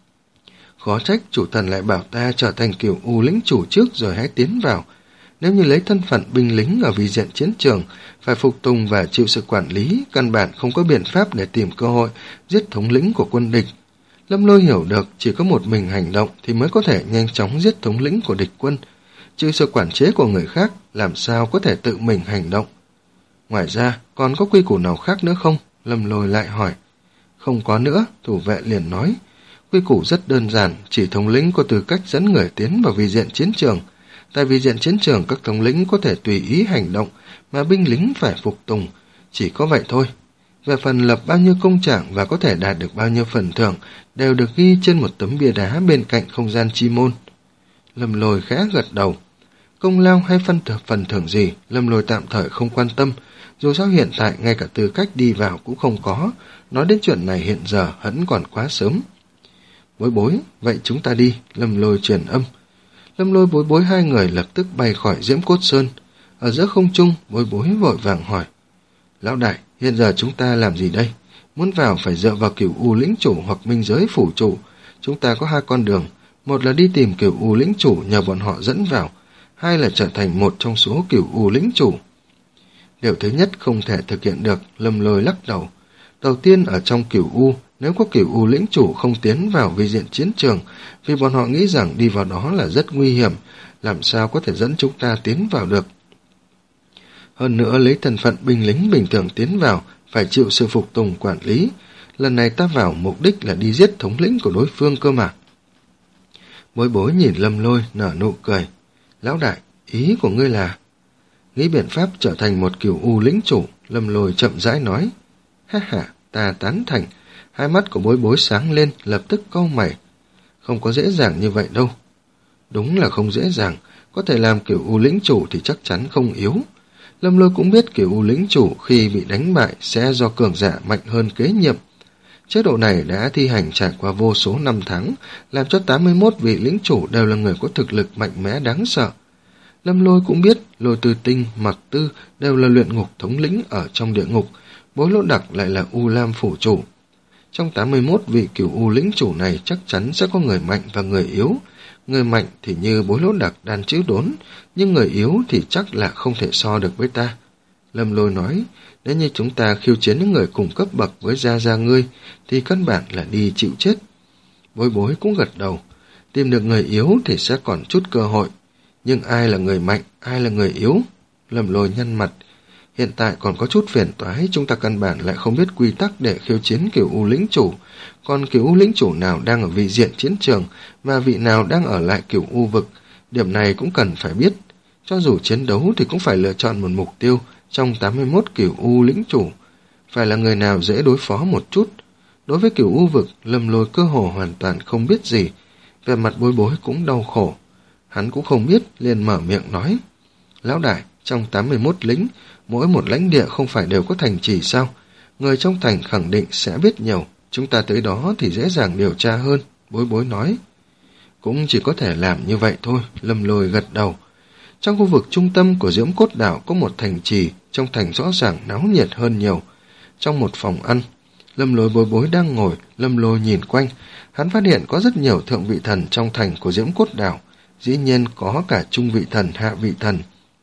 [SPEAKER 1] Khó trách chủ thần lại bảo ta trở thành Cửu U lĩnh chủ trước rồi hãy tiến vào. Nếu như lấy thân phận binh lính ở vị diện chiến trường, phải phục tùng và chịu sự quản lý, căn bản không có biện pháp để tìm cơ hội giết thống lĩnh của quân địch. Lâm Lôi hiểu được chỉ có một mình hành động thì mới có thể nhanh chóng giết thống lĩnh của địch quân. Trừ sự quản chế của người khác, làm sao có thể tự mình hành động. Ngoài ra, còn có quy củ nào khác nữa không? Lâm Lôi lại hỏi. Không có nữa, thủ vệ liền nói. Quy củ rất đơn giản, chỉ thống lĩnh có tư cách dẫn người tiến vào vị diện chiến trường. Tại vị diện chiến trường, các thống lĩnh có thể tùy ý hành động, mà binh lính phải phục tùng. Chỉ có vậy thôi. Về phần lập bao nhiêu công trạng và có thể đạt được bao nhiêu phần thưởng, đều được ghi trên một tấm bia đá bên cạnh không gian chi môn. Lâm Lôi khẽ gật đầu. Công lao hay phân thưởng, phần thưởng gì, Lâm Lôi tạm thời không quan tâm. Dù sao hiện tại ngay cả tư cách đi vào cũng không có. Nói đến chuyện này hiện giờ vẫn còn quá sớm. Bối Bối, vậy chúng ta đi, Lâm Lôi truyền âm. Lâm Lôi Bối Bối hai người lập tức bay khỏi Diễm Cốt Sơn. Ở giữa không trung, Bối Bối vội vàng hỏi. Lão đại, hiện giờ chúng ta làm gì đây? Muốn vào phải dựa vào Cửu U lĩnh chủ hoặc minh giới phủ chủ. Chúng ta có hai con đường. Một là đi tìm Cửu U lĩnh chủ nhờ bọn họ dẫn vào. Hai là trở thành một trong số Cửu U lĩnh chủ. Điều thứ nhất không thể thực hiện được, Lâm Lôi lắc đầu. Đầu tiên ở trong Cửu U, nếu có Cửu U lĩnh chủ không tiến vào vi diện chiến trường, vì bọn họ nghĩ rằng đi vào đó là rất nguy hiểm, làm sao có thể dẫn chúng ta tiến vào được. Hơn nữa lấy thân phận binh lính bình thường tiến vào, phải chịu sự phục tùng quản lý. Lần này ta vào mục đích là đi giết thống lĩnh của đối phương cơ mà. Bối bối nhìn Lâm Lôi nở nụ cười. Lão đại, ý của ngươi là... Nghĩ biện pháp trở thành một Cửu U lĩnh chủ, Lâm Lôi chậm rãi nói. Ha ha, ta tán thành. Hai mắt của bối bối sáng lên, lập tức cau mày. Không có dễ dàng như vậy đâu. Đúng là không dễ dàng, có thể làm Cửu U lĩnh chủ thì chắc chắn không yếu. Lâm Lôi cũng biết Cửu U lĩnh chủ khi bị đánh bại sẽ do cường giả mạnh hơn kế nhiệm. Chế độ này đã thi hành trải qua vô số năm tháng, làm cho tám mươi mốt vị lĩnh chủ đều là người có thực lực mạnh mẽ đáng sợ. Lâm Lôi cũng biết Lôi Tư Tinh, Mặc Tư đều là luyện ngục thống lĩnh ở trong địa ngục, Bối Lỗ Đặc lại là U Lam phủ chủ. Trong tám mươi mốt vị Cửu U lĩnh chủ này chắc chắn sẽ có người mạnh và người yếu. Người mạnh thì như Bối Lỗ Đặc đan chữ đốn, nhưng người yếu thì chắc là không thể so được với ta. Lâm Lôi nói, nếu như chúng ta khiêu chiến những người cùng cấp bậc với Gia Gia ngươi, thì căn bản là đi chịu chết. Bối Bối cũng gật đầu, tìm được người yếu thì sẽ còn chút cơ hội. Nhưng ai là người mạnh, ai là người yếu? Lâm Lôi nhăn mặt. Hiện tại còn có chút phiền toái, chúng ta căn bản lại không biết quy tắc để khiêu chiến Cửu U lĩnh chủ. Còn Cửu U lĩnh chủ nào đang ở vị diện chiến trường, và vị nào đang ở lại Cửu U vực, điểm này cũng cần phải biết. Cho dù chiến đấu thì cũng phải lựa chọn một mục tiêu trong tám mươi mốt Cửu U lĩnh chủ. Phải là người nào dễ đối phó một chút. Đối với Cửu U vực, Lâm Lôi cơ hồ hoàn toàn không biết gì. Về mặt Bối Bối cũng đau khổ. Hắn cũng không biết, liền mở miệng nói. Lão đại, trong tám mươi mốt lính, mỗi một lãnh địa không phải đều có thành trì sao? Người trong thành khẳng định sẽ biết nhiều, chúng ta tới đó thì dễ dàng điều tra hơn, Bối Bối nói. Cũng chỉ có thể làm như vậy thôi, Lâm Lôi gật đầu. Trong khu vực trung tâm của Diễm Cốt Đảo có một thành trì, trong thành rõ ràng náo nhiệt hơn nhiều. Trong một phòng ăn, Lâm Lôi Bối Bối đang ngồi, Lâm Lôi nhìn quanh, hắn phát hiện có rất nhiều thượng vị thần trong thành của Diễm Cốt Đảo, dĩ nhiên có cả trung vị thần, hạ vị thần.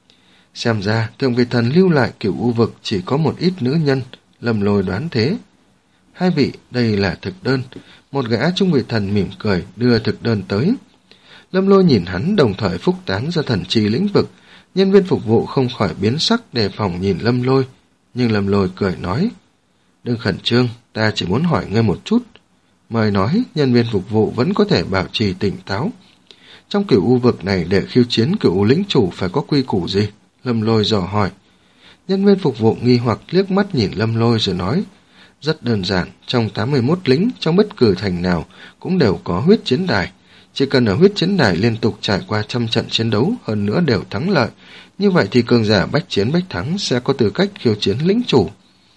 [SPEAKER 1] Xem ra, thượng vị thần lưu lại Cửu U vực chỉ có một ít nữ nhân, Lâm Lôi đoán thế. Hai vị, đây là thực đơn. Một gã trung vị thần mỉm cười, đưa thực đơn tới. Lâm Lôi nhìn hắn đồng thời phúc tán ra thần trì lĩnh vực. Nhân viên phục vụ không khỏi biến sắc đề phòng nhìn Lâm Lôi. Nhưng Lâm Lôi cười nói, đừng khẩn trương, ta chỉ muốn hỏi ngươi một chút. Mời nói, nhân viên phục vụ vẫn có thể bảo trì tỉnh táo. Trong Cửu U vực này để khiêu chiến Cửu U lĩnh chủ phải có quy củ gì? Lâm Lôi dò hỏi. Nhân viên phục vụ nghi hoặc liếc mắt nhìn Lâm Lôi rồi nói, rất đơn giản, trong tám mươi mốt lính, trong bất cứ thành nào cũng đều có huyết chiến đài. Chỉ cần ở huyết chiến đài liên tục trải qua trăm trận chiến đấu, hơn nữa đều thắng lợi, như vậy thì cường giả bách chiến bách thắng sẽ có tư cách khiêu chiến lĩnh chủ.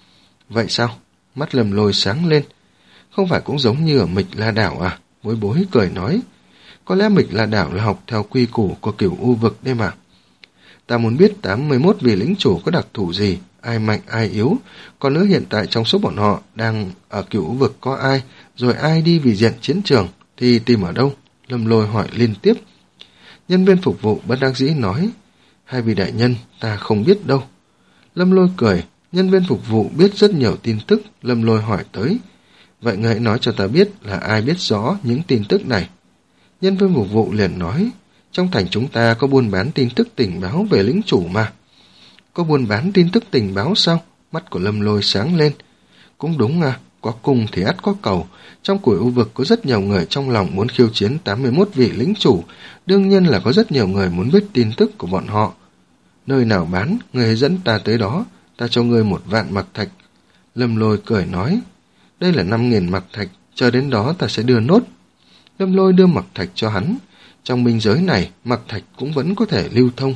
[SPEAKER 1] Vậy sao? Mắt Lâm Lôi sáng lên. Không phải cũng giống như ở Mịch La Đảo à? Bối Bối cười nói, có lẽ Mịch La Đảo là học theo quy củ của Cửu U vực đấy mà. Ta muốn biết tám mươi mốt vị lĩnh chủ có đặc thù gì, ai mạnh ai yếu, còn nữa hiện tại trong số bọn họ đang ở Cửu vực có ai, rồi ai đi vì diện chiến trường thì tìm ở đâu? Lâm Lôi hỏi liên tiếp. Nhân viên phục vụ bất đắc dĩ nói, hai vị đại nhân, ta không biết đâu. Lâm Lôi cười, nhân viên phục vụ biết rất nhiều tin tức. Lâm Lôi hỏi tới, vậy ngươi hãy nói cho ta biết là ai biết rõ những tin tức này. Nhân viên phục vụ liền nói, trong thành chúng ta có buôn bán tin tức tình báo về lĩnh chủ mà. Có buôn bán tin tức tình báo sao? Mắt của Lâm Lôi sáng lên. Cũng đúng à, có cung thì ắt có cầu. Trong Cửu U vực có rất nhiều người trong lòng muốn khiêu chiến tám mươi mốt vị lĩnh chủ, đương nhiên là có rất nhiều người muốn biết tin tức của bọn họ. Nơi nào bán, người dẫn ta tới đó, ta cho ngươi một vạn mặc thạch. Lâm Lôi cười nói, đây là năm nghìn mặc thạch, chờ đến đó ta sẽ đưa nốt. Lâm Lôi đưa mặc thạch cho hắn. Trong minh giới này, mặc thạch cũng vẫn có thể lưu thông.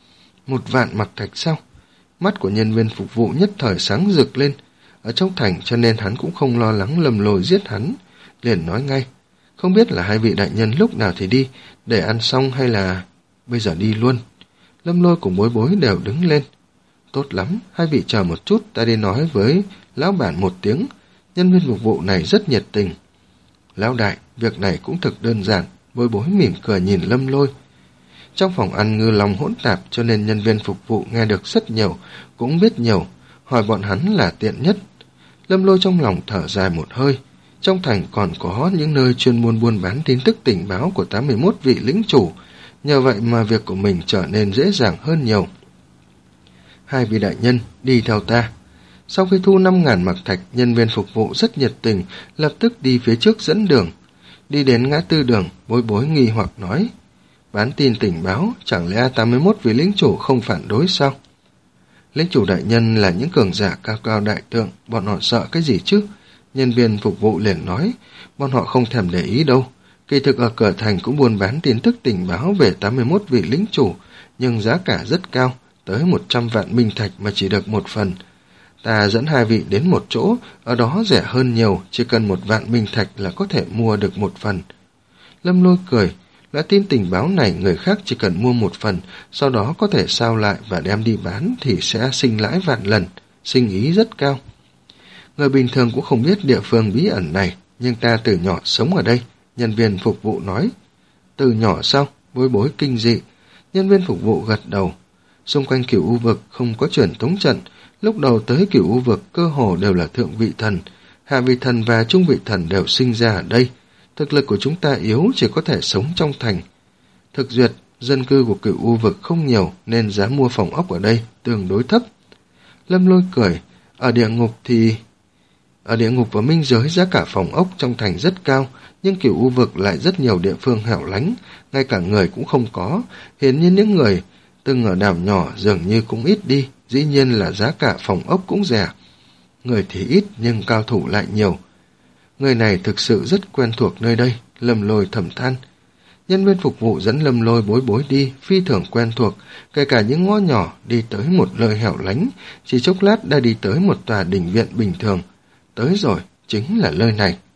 [SPEAKER 1] Một vạn mặc thạch sao? Mắt của nhân viên phục vụ nhất thời sáng rực lên. Ở trong thành cho nên hắn cũng không lo lắng Lâm Lôi giết hắn. Liền nói ngay, không biết là hai vị đại nhân lúc nào thì đi, để ăn xong hay là bây giờ đi luôn. Lâm Lôi cùng Bối Bối đều đứng lên. Tốt lắm, hai vị chờ một chút, ta đi nói với lão bản một tiếng. Nhân viên phục vụ này rất nhiệt tình. Lão đại, việc này cũng thực đơn giản. Bối Bối mỉm cười nhìn Lâm Lôi. Trong phòng ăn ngư long hỗn tạp cho nên nhân viên phục vụ nghe được rất nhiều, cũng biết nhiều, hỏi bọn hắn là tiện nhất. Lâm Lôi trong lòng thở dài một hơi. Trong thành còn có những nơi chuyên môn buôn bán tin tức tình báo của tám mươi mốt vị lĩnh chủ, nhờ vậy mà việc của mình trở nên dễ dàng hơn nhiều. Hai vị đại nhân, đi theo ta. Sau khi thu năm ngàn mặc thạch, nhân viên phục vụ rất nhiệt tình, lập tức đi phía trước dẫn đường. Đi đến ngã tư đường, Bối Bối nghi hoặc nói, bán tin tình báo, chẳng lẽ tám mươi mốt vị lĩnh chủ không phản đối sao? Lĩnh chủ đại nhân là những cường giả cao cao đại tượng, bọn họ sợ cái gì chứ? Nhân viên phục vụ liền nói, bọn họ không thèm để ý đâu. Kỳ thực ở cửa thành cũng buôn bán tin tức tình báo về tám mươi mốt vị lĩnh chủ, nhưng giá cả rất cao, tới một trăm vạn minh thạch mà chỉ được một phần. Ta dẫn hai vị đến một chỗ, ở đó rẻ hơn nhiều, chỉ cần một vạn minh thạch là có thể mua được một phần. Lâm Lôi cười, là tin tình báo này người khác chỉ cần mua một phần, sau đó có thể sao lại và đem đi bán thì sẽ sinh lãi vạn lần, sinh ý rất cao. Người bình thường cũng không biết địa phương bí ẩn này, nhưng ta từ nhỏ sống ở đây, nhân viên phục vụ nói. Từ nhỏ sao? Bối Bối kinh dị. Nhân viên phục vụ gật đầu. Xung quanh Cửu U vực không có truyền tống trận, lúc đầu tới Cửu U vực cơ hồ đều là thượng vị thần, hạ vị thần và trung vị thần đều sinh ra ở đây. Thực lực của chúng ta yếu, chỉ có thể sống trong thành. Thực duyệt, dân cư của Cửu U vực không nhiều nên giá mua phòng ốc ở đây tương đối thấp. Lâm Lôi cười, ở địa ngục thì... Ở địa ngục và minh giới giá cả phòng ốc trong thành rất cao, nhưng Cửu U vực lại rất nhiều địa phương hẻo lánh, ngay cả người cũng không có. Hiển nhiên những người từng ở đảo nhỏ dường như cũng ít đi, dĩ nhiên là giá cả phòng ốc cũng rẻ. Người thì ít nhưng cao thủ lại nhiều. Người này thực sự rất quen thuộc nơi đây, Lâm Lôi thầm than. Nhân viên phục vụ dẫn Lâm Lôi Bối Bối đi, phi thường quen thuộc, kể cả những ngõ nhỏ đi tới một nơi hẻo lánh, chỉ chốc lát đã đi tới một tòa đình viện bình thường. Tới rồi, chính là nơi này.